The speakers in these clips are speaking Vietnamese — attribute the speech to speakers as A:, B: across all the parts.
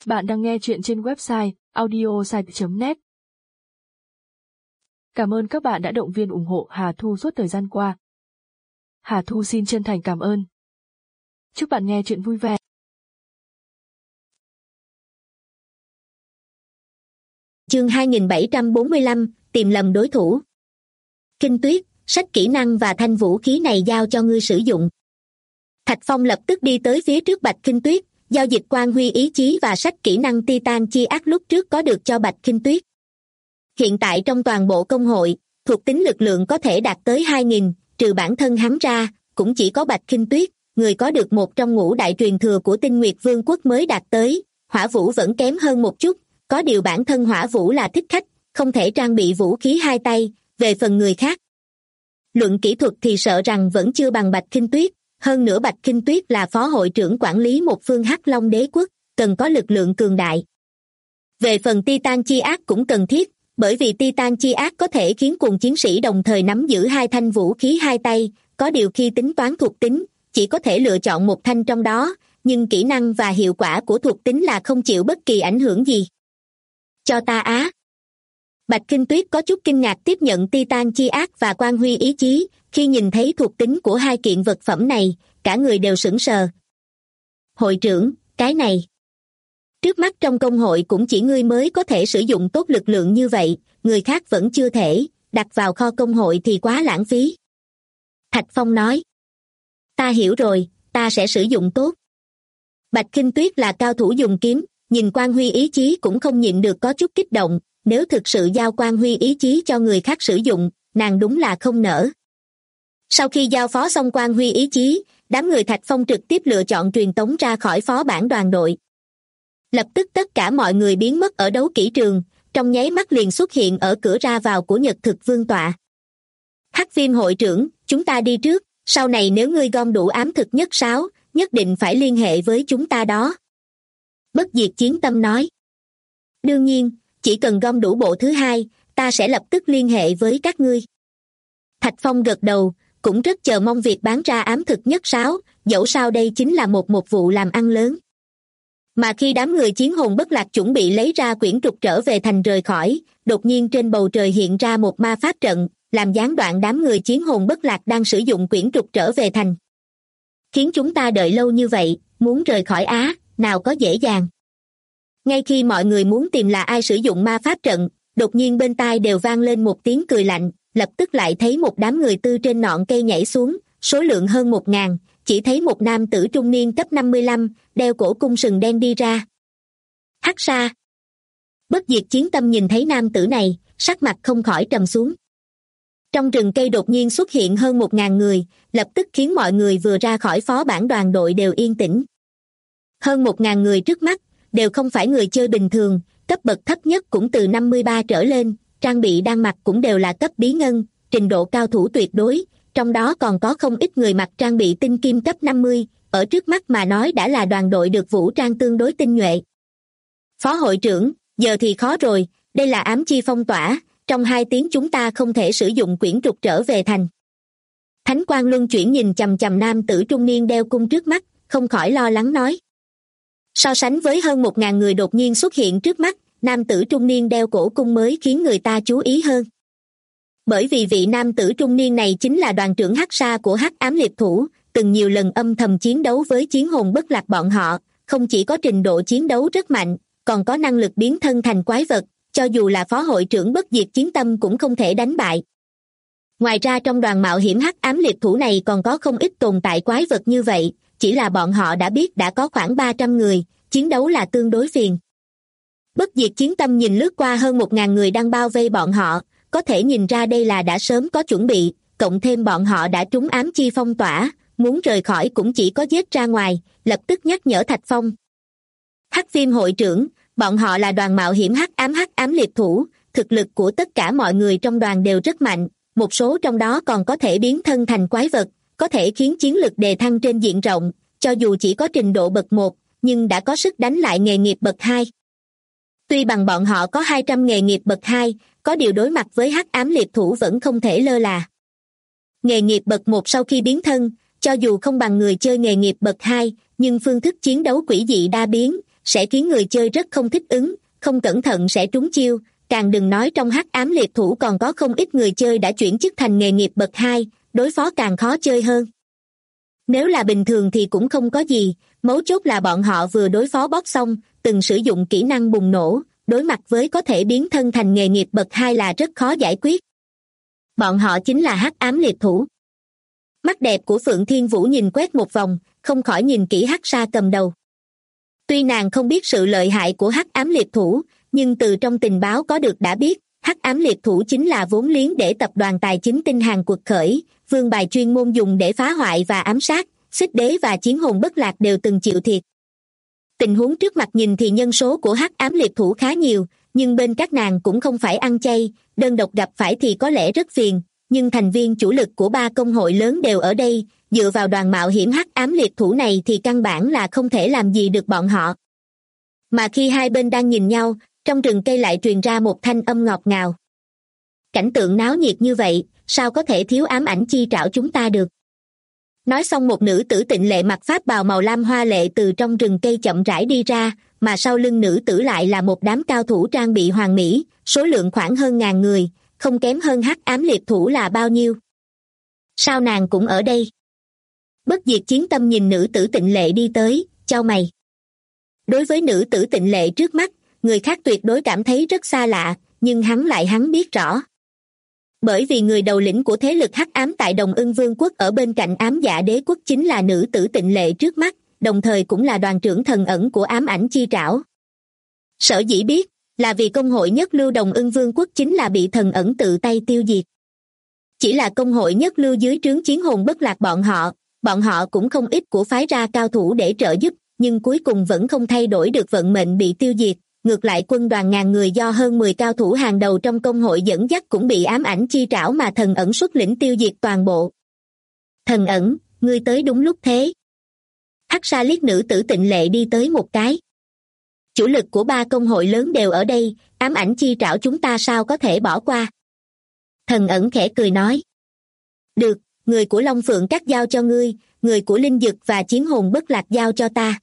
A: Bạn đang nghe chuyện trên website audiosite.net. Cảm ơn các bạn đã động viên ủng hộ Hà Thu suốt thời gian qua. Hà Thu xin chân thành cảm ơn. Chúc bạn nghe chuyện vui vẻ.
B: Chương 2745, tìm lầm đối thủ. Kinh Tuyết, sách kỹ năng và thanh vũ khí này giao cho ngươi sử dụng. Thạch Phong lập tức đi tới phía trước Bạch Kinh Tuyết, giao dịch Quan Huy ý chí và sách kỹ năng Titan chi ác lúc trước có được cho Bạch Kinh Tuyết. Hiện tại trong toàn bộ công hội, thuộc tính lực lượng có thể đạt tới 2.000, trừ bản thân hắn ra, cũng chỉ có Bạch Kinh Tuyết, người có được một trong ngũ đại truyền thừa của Tinh Nguyệt Vương quốc mới đạt tới. Hỏa Vũ vẫn kém hơn một chút, có điều bản thân Hỏa Vũ là thích khách, không thể trang bị vũ khí hai tay. Về phần người khác, luận kỹ thuật thì sợ rằng vẫn chưa bằng Bạch Kinh Tuyết. Hơn nữa Bạch Kinh Tuyết là phó hội trưởng quản lý một phương Hắc Long đế quốc, cần có lực lượng cường đại. Về phần Titan chi ác cũng cần thiết, bởi vì Titan chi ác có thể khiến cùng chiến sĩ đồng thời nắm giữ hai thanh vũ khí hai tay, có điều khi tính toán thuộc tính, chỉ có thể lựa chọn một thanh trong đó, nhưng kỹ năng và hiệu quả của thuộc tính là không chịu bất kỳ ảnh hưởng gì. Cho ta á. Bạch Kinh Tuyết có chút kinh ngạc tiếp nhận Titan chi ác và Quan Huy ý chí, khi nhìn thấy thuộc tính của hai kiện vật phẩm này, cả người đều sững sờ. Hội trưởng, cái này. Trước mắt trong công hội cũng chỉ ngươi mới có thể sử dụng tốt lực lượng như vậy, người khác vẫn chưa thể, đặt vào kho công hội thì quá lãng phí. Thạch Phong nói. Ta hiểu rồi, ta sẽ sử dụng tốt. Bạch Kinh Tuyết là cao thủ dùng kiếm, nhìn Quan Huy ý chí cũng không nhịn được có chút kích động, nếu thực sự giao Quan Huy ý chí cho người khác sử dụng, nàng đúng là không nỡ. Sau khi giao phó xong Quan Huy ý chí, đám người Thạch Phong trực tiếp lựa chọn truyền tống ra khỏi phó bản đoàn đội. Lập tức tất cả mọi người biến mất ở đấu kỹ trường, trong nháy mắt liền xuất hiện ở cửa ra vào của Nhật Thực Vương tọa. Hắc Viêm hội trưởng, chúng ta đi trước, sau này nếu ngươi gom đủ ám thực nhất 6, nhất định phải liên hệ với chúng ta đó. Bất diệt chiến tâm nói. Đương nhiên, chỉ cần gom đủ bộ thứ 2, ta sẽ lập tức liên hệ với các ngươi. Thạch Phong gật đầu, cũng rất chờ mong việc bán ra ám thực nhất 6, dẫu sao đây chính là một vụ làm ăn lớn. Mà khi đám người chiến hồn bất lạc chuẩn bị lấy ra quyển trục trở về thành rời khỏi, đột nhiên trên bầu trời hiện ra một ma pháp trận, làm gián đoạn đám người chiến hồn bất lạc đang sử dụng quyển trục trở về thành. Khiến chúng ta đợi lâu như vậy, muốn rời khỏi Á, nào có dễ dàng. Ngay khi mọi người muốn tìm là ai sử dụng ma pháp trận, đột nhiên bên tai đều vang lên một tiếng cười lạnh, lập tức lại thấy một đám người từ trên ngọn cây nhảy xuống, số lượng hơn 1.000, chỉ thấy một nam tử trung niên cấp 55, đeo cổ cung sừng đen đi ra. Hắc Sa. Bất diệt chiến tâm nhìn thấy nam tử này, sắc mặt không khỏi trầm xuống. Trong rừng cây đột nhiên xuất hiện hơn 1.000 người, lập tức khiến mọi người vừa ra khỏi phó bản đoàn đội đều yên tĩnh. Hơn 1.000 người trước mắt, đều không phải người chơi bình thường, cấp bậc thấp nhất cũng từ 53 trở lên, trang bị đang mặc cũng đều là cấp bí ngân, trình độ cao thủ tuyệt đối, trong đó còn có không ít người mặc trang bị tinh kim cấp 50, ở trước mắt mà nói đã là đoàn đội được vũ trang tương đối tinh nhuệ. Phó hội trưởng, giờ thì khó rồi, đây là ám chi phong tỏa, trong 2 tiếng chúng ta không thể sử dụng quyển trục trở về thành. Thánh Quang luân chuyển nhìn chằm chằm nam tử trung niên đeo cung trước mắt, không khỏi lo lắng nói. So sánh với hơn 1.000 người đột nhiên xuất hiện trước mắt, nam tử trung niên đeo cổ cung mới khiến người ta chú ý hơn. Bởi vì vị nam tử trung niên này chính là đoàn trưởng Hắc Sa của Hắc Ám Liệt Thủ, từng nhiều lần âm thầm chiến đấu với chiến hồn bất lạc bọn họ, không chỉ có trình độ chiến đấu rất mạnh, còn có năng lực biến thân thành quái vật, cho dù là phó hội trưởng bất diệt chiến tâm cũng không thể đánh bại. Ngoài ra trong đoàn mạo hiểm Hắc Ám Liệt Thủ này còn có không ít tồn tại quái vật như vậy, chỉ là bọn họ đã biết đã có khoảng 300 người, chiến đấu là tương đối phiền. Bất diệt chiến tâm nhìn lướt qua hơn 1.000 người đang bao vây bọn họ, có thể nhìn ra đây là đã sớm có chuẩn bị, cộng thêm bọn họ đã trúng ám chi phong tỏa, muốn rời khỏi cũng chỉ có giết ra ngoài, lập tức nhắc nhở Thạch Phong. Hắc Viêm hội trưởng, bọn họ là đoàn mạo hiểm Hắc Ám Liệt Thủ, thực lực của tất cả mọi người trong đoàn đều rất mạnh, một số trong đó còn có thể biến thân thành quái vật, có thể khiến chiến lực đề thăng trên diện rộng, cho dù chỉ có trình độ bậc 1, nhưng đã có sức đánh lại nghề nghiệp bậc 2. Tuy bằng bọn họ có 200 nghề nghiệp bậc 2, có điều đối mặt với Hắc Ám Liệt Thủ vẫn không thể lơ là. Nghề nghiệp bậc 1 sau khi biến thân, cho dù không bằng người chơi nghề nghiệp bậc 2, nhưng phương thức chiến đấu quỷ dị đa biến, sẽ khiến người chơi rất không thích ứng, không cẩn thận sẽ trúng chiêu, càng đừng nói trong hắc ám liệt thủ còn có không ít người chơi đã chuyển chức thành nghề nghiệp bậc 2, đối phó càng khó chơi hơn. Nếu là bình thường thì cũng không có gì, mấu chốt là bọn họ vừa đối phó boss xong, từng sử dụng kỹ năng bùng nổ, đối mặt với có thể biến thân thành nghề nghiệp bậc 2 là rất khó giải quyết. Bọn họ chính là hắc ám liệt thủ. Mắt đẹp của Phượng Thiên Vũ nhìn quét một vòng, không khỏi nhìn kỹ Hắc Sa cầm đầu. Tuy nàng không biết sự lợi hại của hắc ám liệt thủ, nhưng từ trong tình báo có được đã biết, hắc ám liệt thủ chính là vốn liếng để tập đoàn tài chính tinh hàng quật khởi, vương bài chuyên môn dùng để phá hoại và ám sát, Xích Đế và Chiến Hồn Bất Lạc đều từng chịu thiệt. Tình huống trước mặt nhìn thì nhân số của hắc ám liệt thủ khá nhiều, nhưng bên các nàng cũng không phải ăn chay, đơn độc gặp phải thì có lẽ rất phiền, nhưng thành viên chủ lực của 3 công hội lớn đều ở đây, dựa vào đoàn mạo hiểm hắc ám liệt thủ này thì căn bản là không thể làm gì được bọn họ. Mà khi hai bên đang nhìn nhau, trong rừng cây lại truyền ra một thanh âm ngọt ngào. Cảnh tượng náo nhiệt như vậy, sao có thể thiếu ám ảnh chi trảo chúng ta được? Nói xong một nữ tử tịnh lệ mặc pháp bào màu lam hoa lệ từ trong rừng cây chậm rãi đi ra, mà sau lưng nữ tử lại là một đám cao thủ trang bị hoàn mỹ, số lượng khoảng hơn 1000 người, không kém hơn hắc ám liệt thủ là bao nhiêu. Sao nàng cũng ở đây? Bất diệt chiến tâm nhìn nữ tử tịnh lệ đi tới, chau mày. Đối với nữ tử tịnh lệ trước mắt, người khác tuyệt đối cảm thấy rất xa lạ, nhưng hắn biết rõ. Bởi vì người đầu lĩnh của thế lực hắc ám tại Đồng Ưng Vương quốc ở bên cạnh ám dạ đế quốc chính là nữ tử tịnh lệ trước mắt, đồng thời cũng là đoàn trưởng thần ẩn của ám ảnh chi trảo. Sở dĩ biết, là vì công hội nhất lưu Đồng Ưng Vương quốc chính là bị thần ẩn tự tay tiêu diệt. Chỉ là công hội nhất lưu dưới trướng Chiến Hồn Bất Lạc bọn họ cũng không ít của phái ra cao thủ để trợ giúp, nhưng cuối cùng vẫn không thay đổi được vận mệnh bị tiêu diệt. Ngược lại quân đoàn 1000 người do hơn 10 cao thủ hàng đầu trong công hội dẫn dắt cũng bị ám ảnh chi trảo mà thần ẩn xuất lĩnh tiêu diệt toàn bộ. Thần ẩn, ngươi tới đúng lúc thế. Hắc Sa liếc nữ tử tịnh lệ đi tới một cái. Chủ lực của 3 công hội lớn đều ở đây, ám ảnh chi trảo chúng ta sao có thể bỏ qua. Thần ẩn khẽ cười nói. Được, người của Long Phượng Các giao cho ngươi, người của Linh Dực và Chiến Hồn Bất Lạc giao cho ta.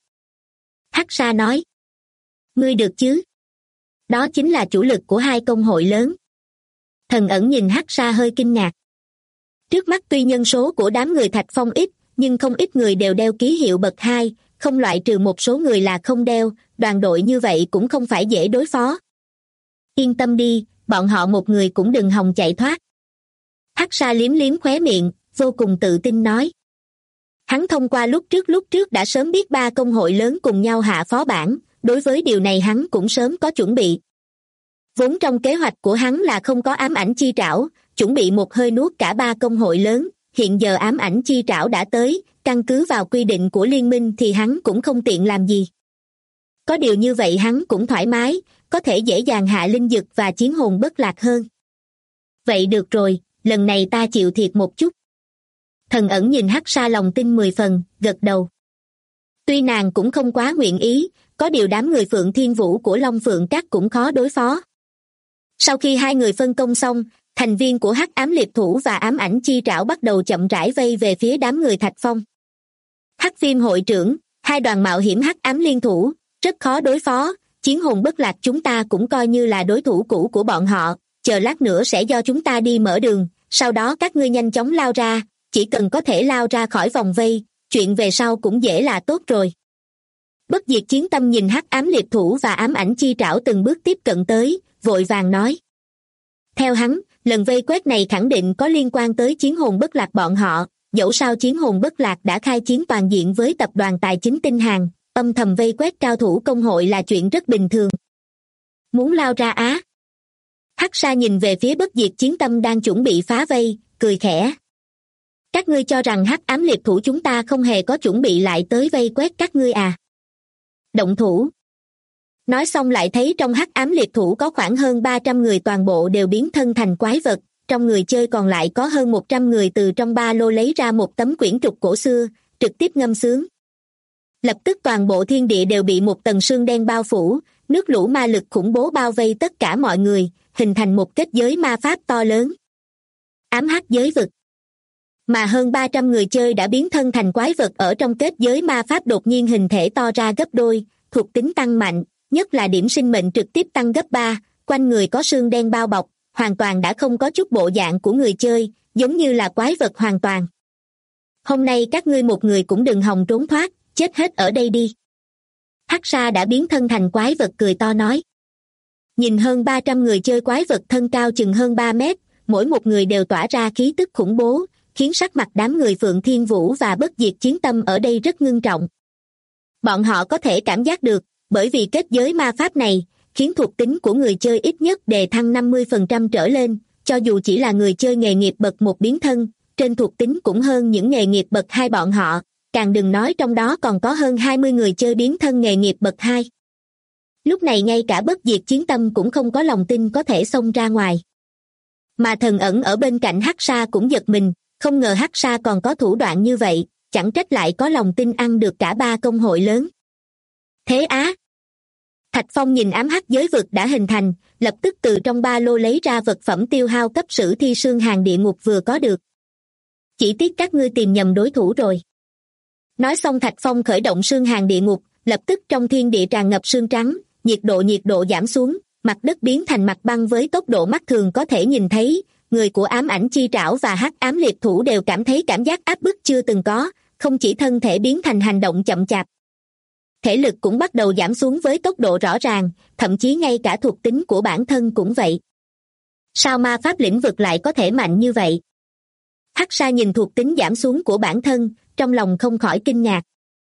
B: Hắc Sa nói. Ngươi được chứ? Đó chính là chủ lực của 2 công hội lớn. Thần ẩn nhìn Hắc Sa hơi kinh ngạc. Trước mắt tuy nhân số của đám người Thạch Phong ít, nhưng không ít người đều đeo ký hiệu bậc 2, không loại trừ một số người là không đeo, đoàn đội như vậy cũng không phải dễ đối phó. Yên tâm đi, bọn họ một người cũng đừng hòng chạy thoát. Hắc Sa liếm liếm khóe miệng, vô cùng tự tin nói. Hắn thông qua lúc trước đã sớm biết 3 công hội lớn cùng nhau hạ phó bản, đối với điều này hắn cũng sớm có chuẩn bị. Vốn trong kế hoạch của hắn là không có ám ảnh chi trảo, chuẩn bị một hơi nuốt cả 3 công hội lớn, hiện giờ ám ảnh chi trảo đã tới, căn cứ vào quy định của liên minh thì hắn cũng không tiện làm gì. Có điều như vậy hắn cũng thoải mái, có thể dễ dàng hạ Linh Dực và Chiến Hồn Bất Lạc hơn. Vậy được rồi, lần này ta chịu thiệt một chút. Thần ẩn nhìn Hắc Sa lòng tin 10 phần, gật đầu. Tuy nàng cũng không quá nguyện ý, có điều đám người Phượng Thiên Vũ của Long Phượng Các cũng khó đối phó. Sau khi 2 người phân công xong, thành viên của hắc ám liệt thủ và ám ảnh chi trảo bắt đầu chậm rãi vây về phía đám người Thạch Phong. Hắc Viêm hội trưởng, 2 đoàn mạo hiểm hắc ám liên thủ, rất khó đối phó, Chiến Hồn Bất Lạc chúng ta cũng coi như là đối thủ cũ của bọn họ, chờ lát nữa sẽ do chúng ta đi mở đường, sau đó các ngươi nhanh chóng lao ra, chỉ cần có thể lao ra khỏi vòng vây, chuyện về sau cũng dễ là tốt rồi. Bất diệt chiến tâm nhìn hắc ám liệt thủ và ám ảnh chi trảo từng bước tiếp cận tới, vội vàng nói. Theo hắn, lần vây quét này khẳng định có liên quan tới Chiến Hồn Bất Lạc bọn họ, dẫu sao Chiến Hồn Bất Lạc đã khai chiến toàn diện với tập đoàn tài chính tinh hàng, âm thầm vây quét cao thủ công hội là chuyện rất bình thường. Muốn lao ra á? Hắc Sa nhìn về phía bất diệt chiến tâm đang chuẩn bị phá vây, cười khẽ. Các ngươi cho rằng hắc ám liệt thủ chúng ta không hề có chuẩn bị lại tới vây quét các ngươi à? Động thủ. Nói xong lại thấy trong hắc ám liệt thủ có khoảng hơn 300 người toàn bộ đều biến thân thành quái vật, trong người chơi còn lại có hơn 100 người từ trong ba lô lấy ra một tấm quyển trục cổ xưa, trực tiếp ngâm sướng. Lập tức toàn bộ thiên địa đều bị một tầng sương đen bao phủ, nước lũ ma lực khủng bố bao vây tất cả mọi người, hình thành một kết giới ma pháp to lớn. Ám hắc giới vực. Mà hơn 300 người chơi đã biến thân thành quái vật ở trong kết giới ma pháp đột nhiên hình thể to ra gấp đôi, thuộc tính tăng mạnh, nhất là điểm sinh mệnh trực tiếp tăng gấp 3, quanh người có xương đen bao bọc, hoàn toàn đã không có chút bộ dạng của người chơi, giống như là quái vật hoàn toàn. Hôm nay các ngươi một người cũng đừng hòng trốn thoát, chết hết ở đây đi. Hắc Sa đã biến thân thành quái vật cười to nói. Nhìn hơn 300 người chơi quái vật thân cao chừng hơn 3 mét, mỗi một người đều tỏa ra khí tức khủng bố, khiến sắc mặt đám người Phượng Thiên Vũ và Bất Diệt Chiến Tâm ở đây rất ngưng trọng. Bọn họ có thể cảm giác được, bởi vì kết giới ma pháp này, khiến thuộc tính của người chơi ít nhất đề thăng 50% trở lên, cho dù chỉ là người chơi nghề nghiệp bậc 1 biến thân, trên thuộc tính cũng hơn những nghề nghiệp bậc 2 bọn họ, càng đừng nói trong đó còn có hơn 20 người chơi biến thân nghề nghiệp bậc 2. Lúc này ngay cả Bất Diệt Chiến Tâm cũng không có lòng tin có thể xông ra ngoài. Mà Thần Ẩn ở bên cạnh Hắc Sa cũng giật mình, không ngờ Hắc Sa còn có thủ đoạn như vậy, chẳng trách lại có lòng tin ăn được cả 3 công hội lớn. Thế á! Thạch Phong nhìn ám hắc giới vực đã hình thành, lập tức từ trong ba lô lấy ra vật phẩm tiêu hao cấp sử thi xương hàn địa ngục vừa có được. Chỉ tiếc các ngươi tìm nhầm đối thủ rồi. Nói xong Thạch Phong khởi động xương hàn địa ngục, lập tức trong thiên địa tràn ngập sương trắng, nhiệt độ giảm xuống, mặt đất biến thành mặt băng với tốc độ mắt thường có thể nhìn thấy, người của ám ảnh chi trảo và hắc ám liệt thủ đều cảm thấy cảm giác áp bức chưa từng có, không chỉ thân thể biến thành hành động chậm chạp. Thể lực cũng bắt đầu giảm xuống với tốc độ rõ ràng, thậm chí ngay cả thuộc tính của bản thân cũng vậy. Sao ma pháp lĩnh vực lại có thể mạnh như vậy? Hắc Sa nhìn thuộc tính giảm xuống của bản thân, trong lòng không khỏi kinh ngạc.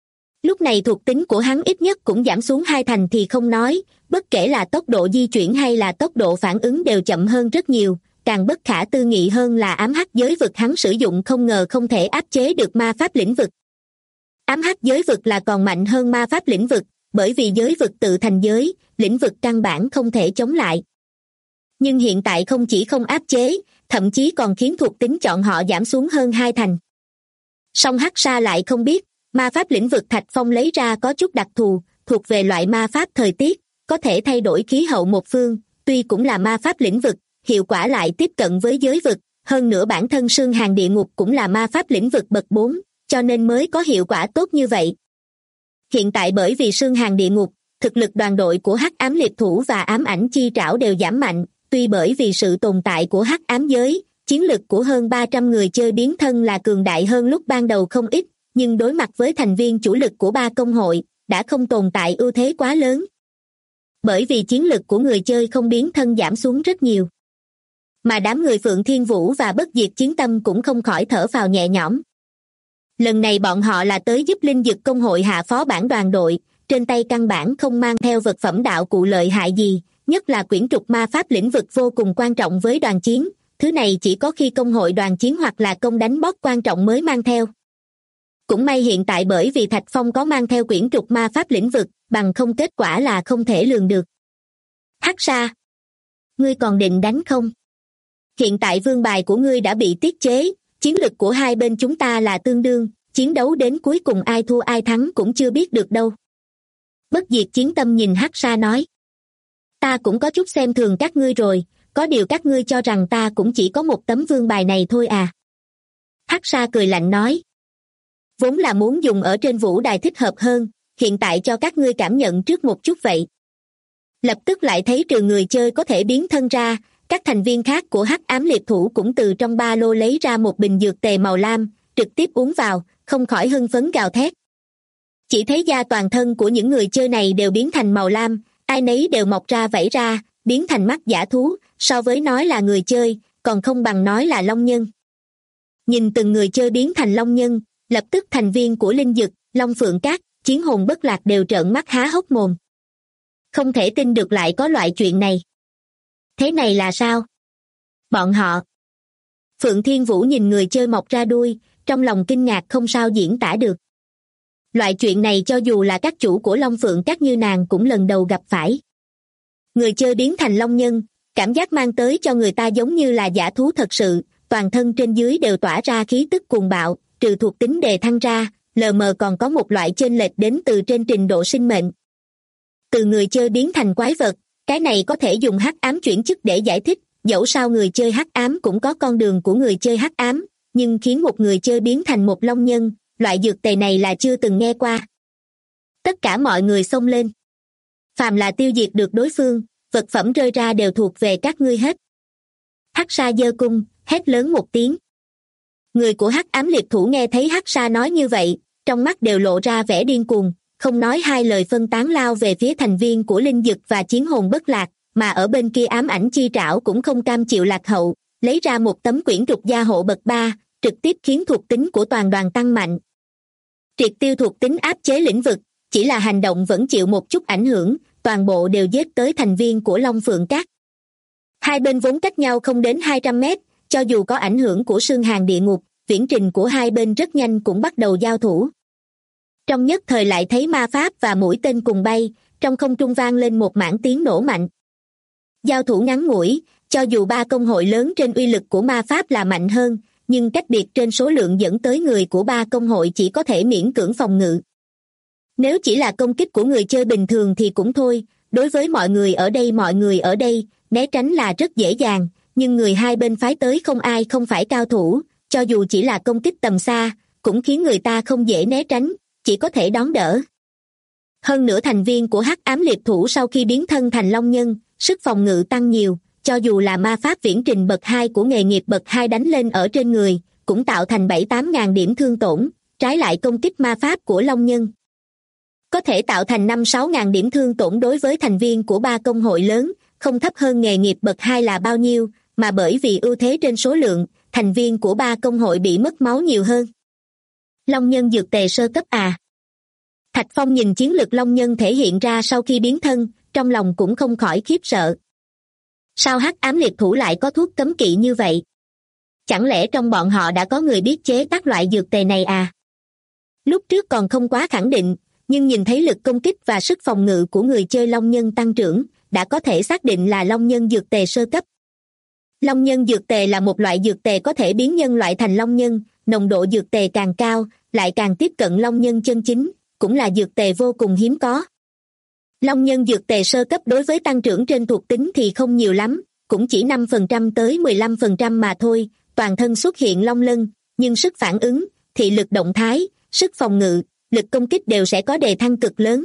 B: Lúc này thuộc tính của hắn ít nhất cũng giảm xuống 2 thành thì không nói, bất kể là tốc độ di chuyển hay là tốc độ phản ứng đều chậm hơn rất nhiều, càng bất khả tư nghị hơn là ám hắc giới vực hắn sử dụng không ngờ không thể áp chế được ma pháp lĩnh vực. Ám hắc giới vực là còn mạnh hơn ma pháp lĩnh vực, bởi vì giới vực tự thành giới, lĩnh vực căn bản không thể chống lại. Nhưng hiện tại không chỉ không áp chế, thậm chí còn khiến thuộc tính chọn họ giảm xuống hơn 2 thành. Song Hắc Sa lại không biết, ma pháp lĩnh vực Thạch Phong lấy ra có chút đặc thù, thuộc về loại ma pháp thời tiết, có thể thay đổi khí hậu một phương, tuy cũng là ma pháp lĩnh vực, hiệu quả lại tiếp cận với giới vực, hơn nữa bản thân xương hàn địa ngục cũng là ma pháp lĩnh vực bậc 4, cho nên mới có hiệu quả tốt như vậy. Hiện tại bởi vì xương hàn địa ngục, thực lực đoàn đội của hắc ám liệt thủ và ám ảnh chi trảo đều giảm mạnh, tuy bởi vì sự tồn tại của hắc ám giới, chiến lực của hơn 300 người chơi biến thân là cường đại hơn lúc ban đầu không ít, nhưng đối mặt với thành viên chủ lực của 3 công hội, đã không tồn tại ưu thế quá lớn. Bởi vì chiến lực của người chơi không biến thân giảm xuống rất nhiều. Mà đám người Phượng Thiên Vũ và Bất Diệt Chiến Tâm cũng không khỏi thở phào nhẹ nhõm. Lần này bọn họ là tới giúp Linh Dực công hội hạ phó bản đoàn đội, trên tay căn bản không mang theo vật phẩm đạo cụ lợi hại gì, nhất là quyển trục ma pháp lĩnh vực vô cùng quan trọng với đoàn chiến, thứ này chỉ có khi công hội đoàn chiến hoặc là công đánh boss quan trọng mới mang theo. Cũng may hiện tại bởi vì Thạch Phong có mang theo quyển trục ma pháp lĩnh vực, bằng không kết quả là không thể lường được. Hắc Sa, ngươi còn định đánh không? Hiện tại vương bài của ngươi đã bị tiết chế, chiến lực của hai bên chúng ta là tương đương, chiến đấu đến cuối cùng ai thua ai thắng cũng chưa biết được đâu. Bất Diệt Chiến Tâm nhìn Hắc Sa nói. Ta cũng có chút xem thường các ngươi rồi, có điều các ngươi cho rằng ta cũng chỉ có một tấm vương bài này thôi à. Hắc Sa cười lạnh nói. Vốn là muốn dùng ở trên vũ đài thích hợp hơn, hiện tại cho các ngươi cảm nhận trước một chút vậy. Lập tức lại thấy trừ người chơi có thể biến thân ra, các thành viên khác của hắc ám liệt thủ cũng từ trong ba lô lấy ra một bình dược tề màu lam, trực tiếp uống vào, không khỏi hưng phấn gào thét. Chỉ thấy da toàn thân của những người chơi này đều biến thành màu lam, ai nấy đều mọc ra vảy ra, biến thành mắt dã thú, so với nói là người chơi, còn không bằng nói là long nhân. Nhìn từng người chơi biến thành long nhân, lập tức thành viên của Linh Dực, Long Phượng Các, Chiến Hồn Bất Lạc đều trợn mắt há hốc mồm. Không thể tin được lại có loại chuyện này. Thế này là sao? Bọn họ. Phượng Thiên Vũ nhìn người chơi mọc ra đuôi, trong lòng kinh ngạc không sao diễn tả được. Loại chuyện này cho dù là các chủ của Long Phượng Các như nàng cũng lần đầu gặp phải. Người chơi biến thành long nhân, cảm giác mang tới cho người ta giống như là dã thú thật sự, toàn thân trên dưới đều tỏa ra khí tức cuồng bạo, trừ thuộc tính đề thăng ra, lờ mờ còn có một loại chênh lệch đến từ trên trình độ sinh mệnh. Từ người chơi biến thành quái vật, cái này có thể dùng hắc ám chuyển chức để giải thích, dẫu sao người chơi hắc ám cũng có con đường của người chơi hắc ám, nhưng khiến một người chơi biến thành một long nhân, loại dược tề này là chưa từng nghe qua. Tất cả mọi người xông lên. Phàm là tiêu diệt được đối phương, vật phẩm rơi ra đều thuộc về các ngươi hết. Hắc Sa giơ cung, hét lớn một tiếng. Người của Hắc Ám Liệt Thủ nghe thấy Hắc Sa nói như vậy, trong mắt đều lộ ra vẻ điên cuồng, không nói hai lời phân tán lao về phía thành viên của Linh Dực và Chiến Hồn Bất Lạc, mà ở bên kia Ám Ảnh Chi Trảo cũng không cam chịu lạc hậu, lấy ra một tấm quyển trục gia hộ bậc 3, trực tiếp khiến thuộc tính của toàn đoàn tăng mạnh. Triệt tiêu thuộc tính áp chế lĩnh vực, chỉ là hành động vẫn chịu một chút ảnh hưởng, toàn bộ đều giết tới thành viên của Long Phượng Các. Hai bên vốn cách nhau không đến 200 mét, cho dù có ảnh hưởng của Sương Hàn Địa Ngục, viễn trình của hai bên rất nhanh cũng bắt đầu giao thủ. Trong nhất thời lại thấy ma pháp và mũi tên cùng bay, trong không trung vang lên một mảng tiếng nổ mạnh. Giao thủ ngắn ngủi, cho dù ba công hội lớn trên uy lực của ma pháp là mạnh hơn, nhưng cách biệt trên số lượng dẫn tới người của ba công hội chỉ có thể miễn cưỡng phòng ngự. Nếu chỉ là công kích của người chơi bình thường thì cũng thôi, đối với mọi người ở đây, né tránh là rất dễ dàng, nhưng người hai bên phái tới không ai không phải cao thủ, cho dù chỉ là công kích tầm xa, cũng khiến người ta không dễ né tránh, chỉ có thể đón đỡ. Hơn nữa thành viên của Hắc Ám Liệt Thủ sau khi biến thân thành Long Nhân, sức phòng ngự tăng nhiều, cho dù là ma pháp viễn trình bậc 2 của nghề nghiệp bậc 2 đánh lên ở trên người, cũng tạo thành 7-8 ngàn điểm thương tổn, trái lại công kích ma pháp của Long Nhân có thể tạo thành 5-6 ngàn điểm thương tổn đối với thành viên của ba công hội lớn, không thấp hơn nghề nghiệp bậc 2 là bao nhiêu, mà bởi vì ưu thế trên số lượng, thành viên của ba công hội bị mất máu nhiều hơn. Long Nhân dược tề sơ cấp à? Thạch Phong nhìn chiến lực Long Nhân thể hiện ra sau khi biến thân, trong lòng cũng không khỏi khiếp sợ. Sao Hắc Ám Liệt Thủ lại có thuốc cấm kỵ như vậy? Chẳng lẽ trong bọn họ đã có người biết chế các loại dược tề này à? Lúc trước còn không quá khẳng định, nhưng nhìn thấy lực công kích và sức phòng ngự của người chơi Long Nhân tăng trưởng, đã có thể xác định là Long Nhân dược tề sơ cấp. Long Nhân dược tề là một loại dược tề có thể biến nhân loại thành Long Nhân, nồng độ dược tề càng cao, lại càng tiếp cận Long Nhân chân chính, cũng là dược tề vô cùng hiếm có. Long Nhân dược tề sơ cấp đối với tăng trưởng trên thuộc tính thì không nhiều lắm, cũng chỉ 5% tới 15% mà thôi, toàn thân xuất hiện long lân, nhưng sức phản ứng, thị lực động thái, sức phòng ngự, lực công kích đều sẽ có đề thăng cực lớn.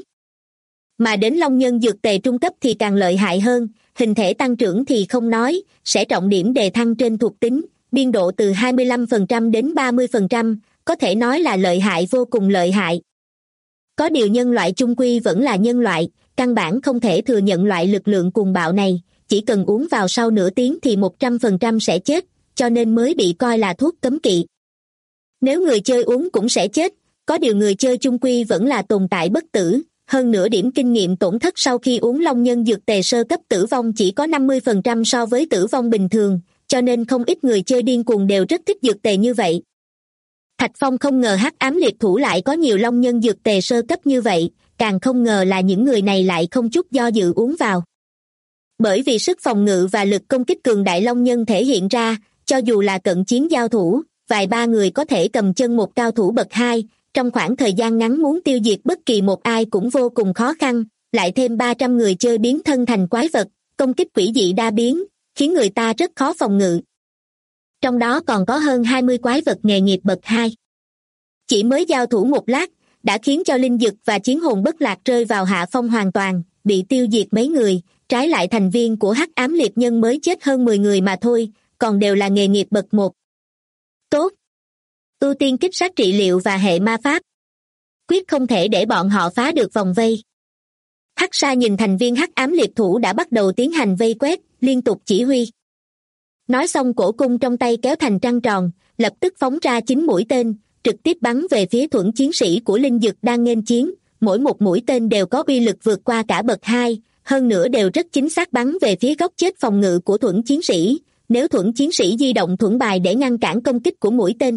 B: Mà đến Long Nhân dược tề trung cấp thì càng lợi hại hơn, hình thể tăng trưởng thì không nói, sẽ trọng điểm đề thăng trên thuộc tính, biên độ từ 25% đến 30%, có thể nói là lợi hại vô cùng lợi hại. Có điều nhân loại chung quy vẫn là nhân loại, căn bản không thể thừa nhận loại lực lượng cuồng bạo này, chỉ cần uống vào sau nửa tiếng thì 100% sẽ chết, cho nên mới bị coi là thuốc cấm kỵ. Nếu người chơi uống cũng sẽ chết, có điều người chơi chung quy vẫn là tồn tại bất tử, hơn nữa điểm kinh nghiệm tổn thất sau khi uống Long Nhân dược tề sơ cấp tử vong chỉ có 50% so với tử vong bình thường, cho nên không ít người chơi điên cuồng đều rất thích dược tề như vậy. Thạch Phong không ngờ Hắc Ám Liệt Thủ lại có nhiều Long Nhân dược tề sơ cấp như vậy, càng không ngờ là những người này lại không chút do dự uống vào. Bởi vì sức phòng ngự và lực công kích cường đại Long Nhân thể hiện ra, cho dù là cận chiến giao thủ, vài ba người có thể cầm chân một cao thủ bậc 2, trong khoảng thời gian ngắn muốn tiêu diệt bất kỳ một ai cũng vô cùng khó khăn, lại thêm 300 người chơi biến thân thành quái vật, công kích quỷ dị đa biến, khiến người ta rất khó phòng ngự. Trong đó còn có hơn 20 quái vật nghề nghiệp bậc 2. Chỉ mới giao thủ một lát, đã khiến cho Linh Dực và Chiến Hồn Bất Lạc rơi vào hạ phong hoàn toàn, bị tiêu diệt mấy người, trái lại thành viên của Hắc Ám Liệt Nhân mới chết hơn 10 người mà thôi, còn đều là nghề nghiệp bậc 1. Tốt! Ưu tiên kích sát trị liệu và hệ ma pháp. Quyết không thể để bọn họ phá được vòng vây. Hắc Sa nhìn thành viên Hắc Ám Liệt Thủ đã bắt đầu tiến hành vây quét, liên tục chỉ huy. Nói xong cổ cung trong tay kéo thành trăng tròn, lập tức phóng ra 9 mũi tên, trực tiếp bắn về phía thuẫn chiến sĩ của Linh Dực đang nghênh chiến, mỗi một mũi tên đều có uy lực vượt qua cả bậc 2, hơn nữa đều rất chính xác bắn về phía góc chết phòng ngự của thuẫn chiến sĩ, nếu thuẫn chiến sĩ di động thuẫn bài để ngăn cản công kích của mũi tên,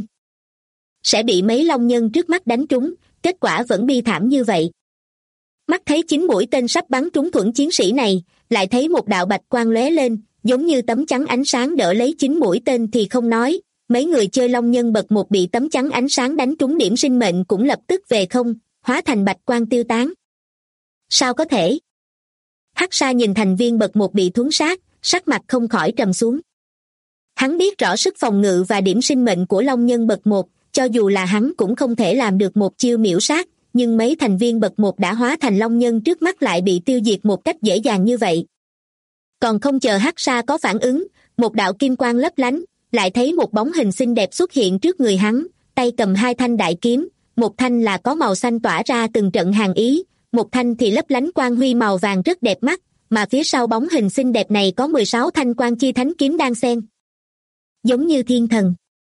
B: sẽ bị mấy Long Nhân trước mắt đánh trúng, kết quả vẫn bi thảm như vậy. Mắt thấy 9 mũi tên sắp bắn trúng thuẫn chiến sĩ này, lại thấy một đạo bạch quang lóe lên, giống như tấm chắn ánh sáng đỡ lấy 9 mũi tên thì không nói, mấy người chơi Long Nhân bậc 1 bị tấm chắn ánh sáng đánh trúng điểm sinh mệnh cũng lập tức về không, hóa thành bạch quang tiêu tán. Sao có thể? Hắc Sa nhìn thành viên bậc 1 bị thuấn sát, sắc mặt không khỏi trầm xuống. Hắn biết rõ sức phòng ngự và điểm sinh mệnh của Long Nhân bậc 1, cho dù là hắn cũng không thể làm được một chiêu miểu sát, nhưng mấy thành viên bậc 1 đã hóa thành long nhân trước mắt lại bị tiêu diệt một cách dễ dàng như vậy. Còn không chờ Hắc Sa có phản ứng, một đạo kim quang lấp lánh, lại thấy một bóng hình xinh đẹp xuất hiện trước người hắn, tay cầm 2 thanh đại kiếm, một thanh là có màu xanh tỏa ra từng trận hàn ý, một thanh thì lấp lánh quang huy màu vàng rất đẹp mắt, mà phía sau bóng hình xinh đẹp này có 16 thanh quang chi thánh kiếm đang xen, giống như thiên thần.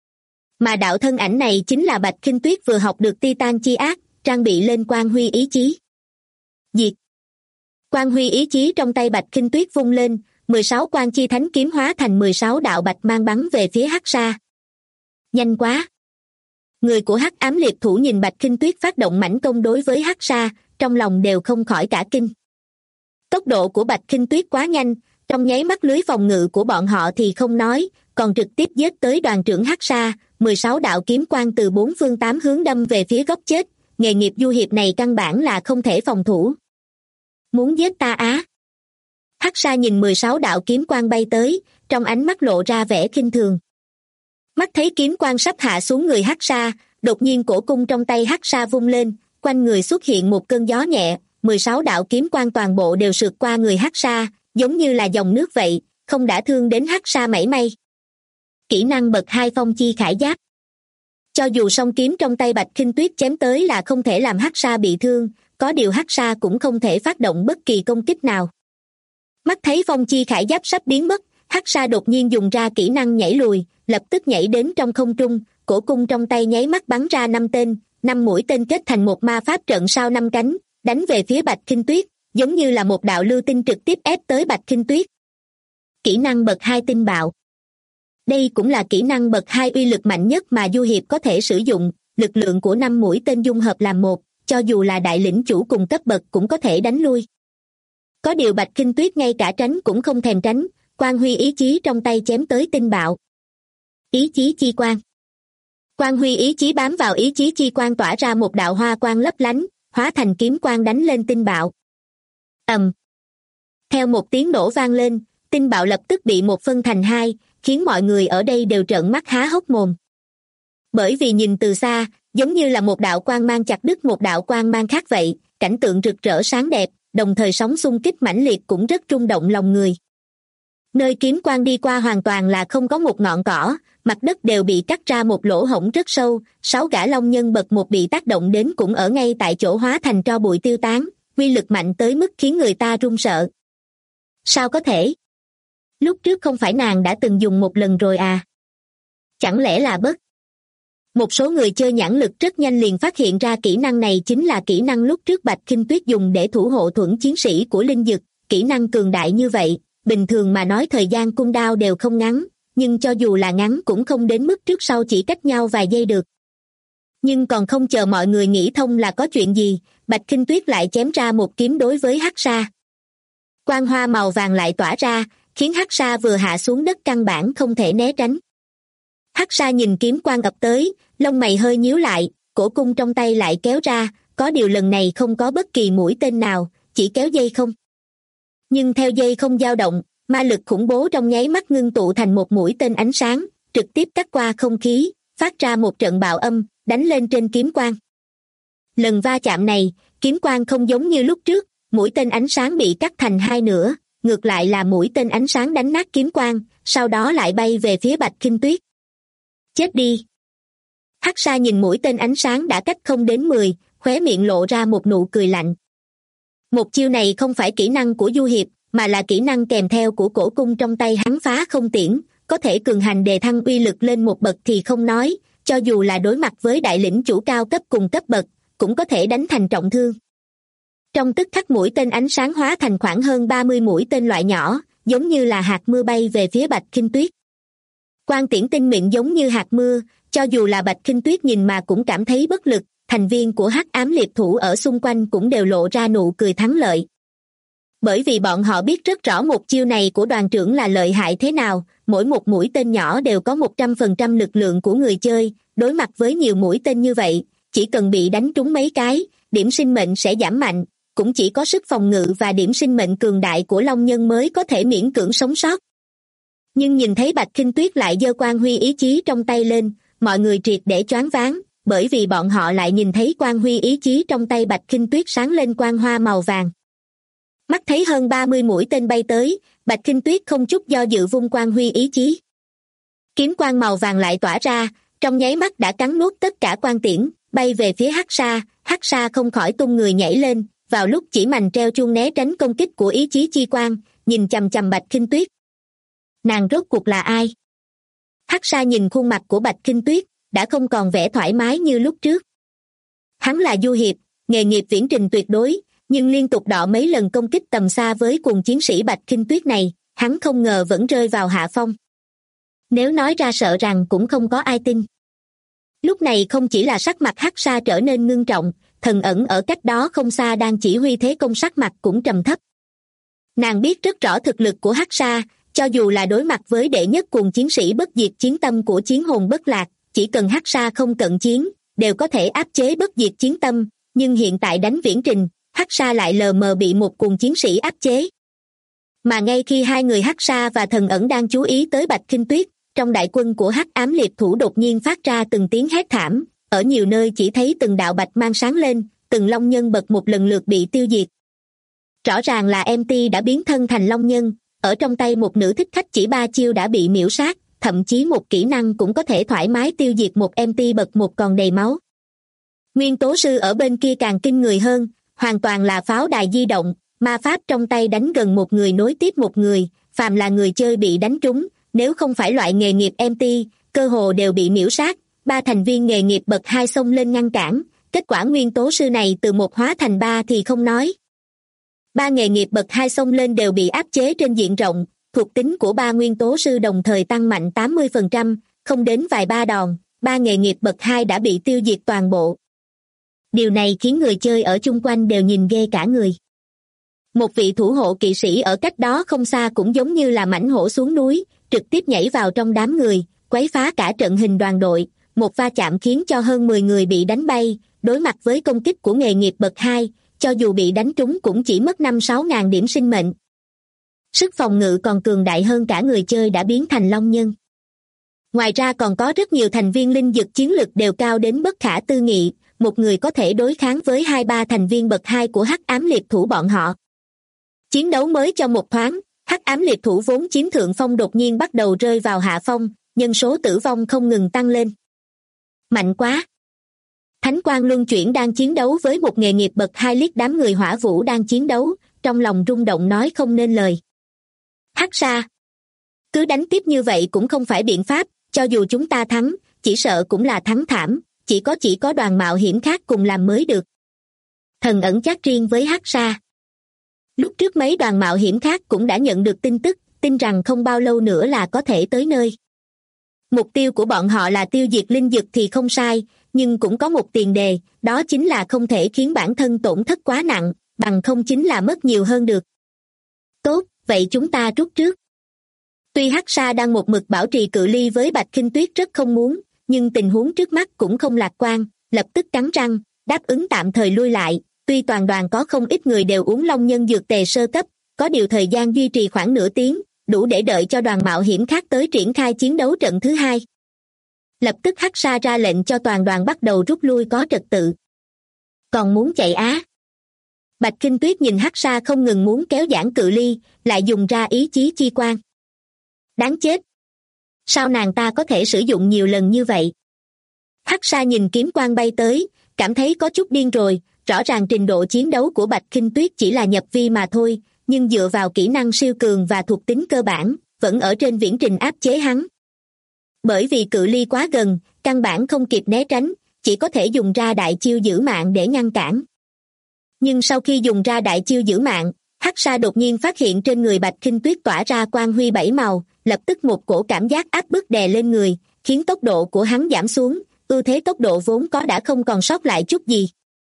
B: Mà đạo thân ảnh này chính là Bạch Khinh Tuyết vừa học được Titan chi ác, trang bị lên quang huy ý chí. Diệt! Quang huy ý chí trong tay Bạch Khinh Tuyết vung lên, 16 quang chi thánh kiếm hóa thành 16 đạo bạch mang bắn về phía Hắc Sa. Nhanh quá! Người của Hắc Ám Liệt Thủ nhìn Bạch Khinh Tuyết phát động mãnh công đối với Hắc Sa, trong lòng đều không khỏi cả kinh. Tốc độ của Bạch Khinh Tuyết quá nhanh, trong nháy mắt lưới phòng ngự của bọn họ thì không nói, còn trực tiếp giết tới đoàn trưởng Hắc Sa, 16 đạo kiếm quang từ 4 phương 8 hướng đâm về phía góc chết, nghề nghiệp du hiệp này căn bản là không thể phòng thủ. Muốn giết ta á? Hắc Sa nhìn 16 đạo kiếm quang bay tới, trong ánh mắt lộ ra vẻ khinh thường. Mắt thấy kiếm quang sắp hạ xuống người Hắc Sa, đột nhiên cổ cung trong tay Hắc Sa vung lên, quanh người xuất hiện một cơn gió nhẹ, 16 đạo kiếm quang toàn bộ đều sượt qua người Hắc Sa, giống như là dòng nước vậy, không đả thương đến Hắc Sa mảy may. Kỹ năng bậc 2 Phong Chi Khải Giáp. Cho dù song kiếm trong tay Bạch Khinh Tuyết chém tới là không thể làm Hắc Sa bị thương, có điều Hắc Sa cũng không thể phát động bất kỳ công kích nào. Mắt thấy Phong Chi Khải Giáp sắp biến mất, Hắc Sa đột nhiên dùng ra kỹ năng nhảy lùi, lập tức nhảy đến trong không trung, cổ cung trong tay nháy mắt bắn ra 5 tên, 5 mũi tên kết thành một ma pháp trận sao 5 cánh, đánh về phía Bạch Khinh Tuyết, giống như là một đạo lưu tinh trực tiếp ép tới Bạch Khinh Tuyết. Kỹ năng bậc 2 Tinh Bạo. Đây cũng là kỹ năng bậc 2 uy lực mạnh nhất mà du hiệp có thể sử dụng, lực lượng của 5 mũi tên dung hợp làm một, cho dù là đại lĩnh chủ cùng cấp bậc cũng có thể đánh lui. Có điều Bạch Khinh Tuyết ngay cả tránh cũng không thèm tránh, quang huy ý chí trong tay chém tới Tinh Bạo. Ý chí chi quang. Quang huy ý chí bám vào ý chí chi quang tỏa ra một đạo hoa quang lấp lánh, hóa thành kiếm quang đánh lên Tinh Bạo. Theo một tiếng nổ vang lên, Tinh Bạo lập tức bị một phân thành 2, khiến mọi người ở đây đều trợn mắt há hốc mồm. Bởi vì nhìn từ xa, giống như là một đạo quang mang chặt đứt một đạo quang mang khác vậy, cảnh tượng rực rỡ sáng đẹp, đồng thời sóng xung kích mãnh liệt cũng rất rung động lòng người. Nơi kiếm quang đi qua hoàn toàn là không có một ngọn cỏ, mặt đất đều bị cắt ra một lỗ hổng rất sâu, 6 gã long nhân bậc 1 bị tác động đến cũng ở ngay tại chỗ hóa thành tro bụi tiêu tán, uy lực mạnh tới mức khiến người ta run sợ. Sao có thể? Lúc trước không phải nàng đã từng dùng một lần rồi à? Chẳng lẽ là bug? Một số người chơi nhãn lực rất nhanh liền phát hiện ra kỹ năng này chính là kỹ năng lúc trước Bạch Khinh Tuyết dùng để thủ hộ thuẫn chiến sĩ của Linh Dực, kỹ năng cường đại như vậy, bình thường mà nói thời gian cooldown đều không ngắn, nhưng cho dù là ngắn cũng không đến mức trước sau chỉ cách nhau vài giây được. Nhưng còn không chờ mọi người nghĩ thông là có chuyện gì, Bạch Khinh Tuyết lại chém ra một kiếm đối với Hắc Sa. Quang hoa màu vàng lại tỏa ra, khiến Hắc Sa vừa hạ xuống đất căn bản không thể né tránh. Hắc Sa nhìn kiếm quang ập tới, lông mày hơi nhíu lại, cổ cung trong tay lại kéo ra, có điều lần này không có bất kỳ mũi tên nào, chỉ kéo dây không. Nhưng theo dây không dao động, ma lực khủng bố trong nháy mắt ngưng tụ thành một mũi tên ánh sáng, trực tiếp cắt qua không khí, phát ra một trận bạo âm, đánh lên trên kiếm quang. Lần va chạm này, kiếm quang không giống như lúc trước, mũi tên ánh sáng bị cắt thành 2 nửa, ngược lại là mũi tên ánh sáng đánh nát kiếm quang, sau đó lại bay về phía Bạch Khinh Tuyết. Chết đi! Hắc Sa nhìn mũi tên ánh sáng đã cách không đến 10, khóe miệng lộ ra một nụ cười lạnh. Một chiêu này không phải kỹ năng của du hiệp, mà là kỹ năng kèm theo của cổ cung trong tay hắn phá không tiễn, có thể cường hành đề thăng uy lực lên một bậc thì không nói, cho dù là đối mặt với đại lĩnh chủ cao cấp cùng cấp bậc, cũng có thể đánh thành trọng thương. Trong tức khắc mũi tên ánh sáng hóa thành khoảng hơn 30 mũi tên loại nhỏ, giống như là hạt mưa bay về phía Bạch Khinh Tuyết. Quang tiễn tinh mịn giống như hạt mưa, cho dù là Bạch Khinh Tuyết nhìn mà cũng cảm thấy bất lực, thành viên của Hắc Ám Liệt Thủ ở xung quanh cũng đều lộ ra nụ cười thắng lợi. Bởi vì bọn họ biết rất rõ một chiêu này của đoàn trưởng là lợi hại thế nào, mỗi một mũi tên nhỏ đều có 100% lực lượng của người chơi, đối mặt với nhiều mũi tên như vậy, chỉ cần bị đánh trúng mấy cái, điểm sinh mệnh sẽ giảm mạnh, cũng chỉ có sức phòng ngự và điểm sinh mệnh cường đại của long nhân mới có thể miễn cưỡng sống sót. Nhưng nhìn thấy Bạch Khinh Tuyết lại giơ quang huy ý chí trong tay lên, mọi người triệt để choáng váng, bởi vì bọn họ lại nhìn thấy quang huy ý chí trong tay Bạch Khinh Tuyết sáng lên quang hoa màu vàng. Mắt thấy hơn 30 mũi tên bay tới, Bạch Khinh Tuyết không chút do dự vung quang huy ý chí. Kiếm quang màu vàng lại tỏa ra, trong nháy mắt đã cắn nuốt tất cả quang tiễn, bay về phía Hắc Sa không khỏi tung người nhảy lên, vào lúc chỉ mành treo chuông né tránh công kích của ý chí chi quang, nhìn chằm chằm Bạch Khinh Tuyết. Nàng rốt cuộc là ai? Hắc Sa nhìn khuôn mặt của Bạch Khinh Tuyết, đã không còn vẻ thoải mái như lúc trước. Hắn là du hiệp, nghề nghiệp viễn trình tuyệt đối, nhưng liên tục đọ mấy lần công kích tầm xa với cùng chiến sĩ Bạch Khinh Tuyết này, hắn không ngờ vẫn rơi vào hạ phong. Nếu nói ra sợ rằng cũng không có ai tin. Lúc này không chỉ là sắc mặt Hắc Sa trở nên ngưng trọng, Thần Ẩn ở cách đó không xa đang chỉ huy thế công sắc mặt cũng trầm thấp. Nàng biết rất rõ thực lực của Hắc Sa, cho dù là đối mặt với đệ nhất cùng chiến sĩ bất diệt chiến tâm của chiến hồn bất lạc, chỉ cần Hắc Sa không cận chiến, đều có thể áp chế bất diệt chiến tâm, nhưng hiện tại đánh viễn trình, Hắc Sa lại lờ mờ bị một cùng chiến sĩ áp chế. Mà ngay khi hai người Hắc Sa và Thần Ẩn đang chú ý tới Bạch Khinh Tuyết, trong đại quân của Hắc Ám Liệt Thủ đột nhiên phát ra từng tiếng hét thảm, ở nhiều nơi chỉ thấy từng đạo bạch mang sáng lên, từng long nhân bật một lần lượt bị tiêu diệt. Rõ ràng là MT đã biến thân thành long nhân, ở trong tay một nữ thích khách chỉ 3 chiêu đã bị miễu sát, thậm chí một kỹ năng cũng có thể thoải mái tiêu diệt một MT bật một còn đầy máu. Nguyên tố sư ở bên kia càng kinh người hơn, hoàn toàn là pháo đài di động, ma pháp trong tay đánh gần một người nối tiếp một người, phàm là người chơi bị đánh trúng, nếu không phải loại nghề nghiệp MT, cơ hồ đều bị miễu sát. 3 thành viên nghề nghiệp bậc 2 xông lên ngăn cản, kết quả nguyên tố sư này từ 1 hóa thành 3 thì không nói. 3 nghề nghiệp bậc 2 xông lên đều bị áp chế trên diện rộng, thuộc tính của 3 nguyên tố sư đồng thời tăng mạnh 80%, không đến vài ba đòn, 3 nghề nghiệp bậc 2 đã bị tiêu diệt toàn bộ. Điều này khiến người chơi ở chung quanh đều nhìn ghê cả người. Một vị thủ hộ kỵ sĩ ở cách đó không xa cũng giống như là mãnh hổ xuống núi, trực tiếp nhảy vào trong đám người, quấy phá cả trận hình đoàn đội. Một va chạm khiến cho hơn 10 người bị đánh bay, đối mặt với công kích của nghề nghiệp bậc 2, cho dù bị đánh trúng cũng chỉ mất 5-6 ngàn điểm sinh mệnh. Sức phòng ngự còn cường đại hơn cả người chơi đã biến thành long nhân. Ngoài ra còn có rất nhiều thành viên linh dực chiến lực đều cao đến bất khả tư nghị, một người có thể đối kháng với 2-3 thành viên bậc 2 của Hắc Ám Liệt Thủ bọn họ. Chiến đấu mới cho một thoáng, Hắc Ám Liệt Thủ vốn chiếm thượng phong đột nhiên bắt đầu rơi vào hạ phong, nhân số tử vong không ngừng tăng lên. Mạnh quá! Thánh Quang Luân Chuyển đang chiến đấu với một nghề nghiệp bậc 2 liếc đám người hỏa vũ đang chiến đấu, trong lòng rung động nói không nên lời. Hắc Sa! Cứ đánh tiếp như vậy cũng không phải biện pháp, cho dù chúng ta thắng, chỉ sợ cũng là thắng thảm, chỉ có đoàn mạo hiểm khác cùng làm mới được. Thần Ẩn chat riêng với Hắc Sa. Lúc trước mấy đoàn mạo hiểm khác cũng đã nhận được tin tức, tin rằng không bao lâu nữa là có thể tới nơi. Mục tiêu của bọn họ là tiêu diệt linh dực thì không sai, nhưng cũng có một tiền đề, đó chính là không thể khiến bản thân tổn thất quá nặng, bằng không chính là mất nhiều hơn được. Tốt, vậy chúng ta rút trước. Tuy Hắc Sa đang một mực bảo trì cự ly với Bạch Khinh Tuyết rất không muốn, nhưng tình huống trước mắt cũng không lạc quan, lập tức cắn răng, đáp ứng tạm thời lui lại. Tuy toàn đoàn có không ít người đều uống long nhân dược tề sơ cấp, có điều thời gian duy trì khoảng nửa tiếng, đủ để đợi cho đoàn mạo hiểm khác tới triển khai chiến đấu trận thứ 2. Lập tức Hắc Sa ra lệnh cho toàn đoàn bắt đầu rút lui có trật tự. Còn muốn chạy á? Bạch Khinh Tuyết nhìn Hắc Sa không ngừng muốn kéo giãn cự ly, lại dùng ra ý chí chi quan. Đáng chết! Sao nàng ta có thể sử dụng nhiều lần như vậy? Hắc Sa nhìn kiếm quang bay tới, cảm thấy có chút điên rồi, rõ ràng trình độ chiến đấu của Bạch Khinh Tuyết chỉ là nhập vi mà thôi, nhưng dựa vào kỹ năng siêu cường và thuộc tính cơ bản, vẫn ở trên viễn trình áp chế hắn. Bởi vì cự ly quá gần, căn bản không kịp né tránh, chỉ có thể dùng ra đại chiêu giữ mạng để ngăn cản. Nhưng sau khi dùng ra đại chiêu giữ mạng, Hắc Sa đột nhiên phát hiện trên người Bạch Khinh Tuyết tỏa ra quang huy 7 màu, lập tức một cổ cảm giác áp bức đè lên người, khiến tốc độ của hắn giảm xuống, ưu thế tốc độ vốn có đã không còn sót lại chút gì.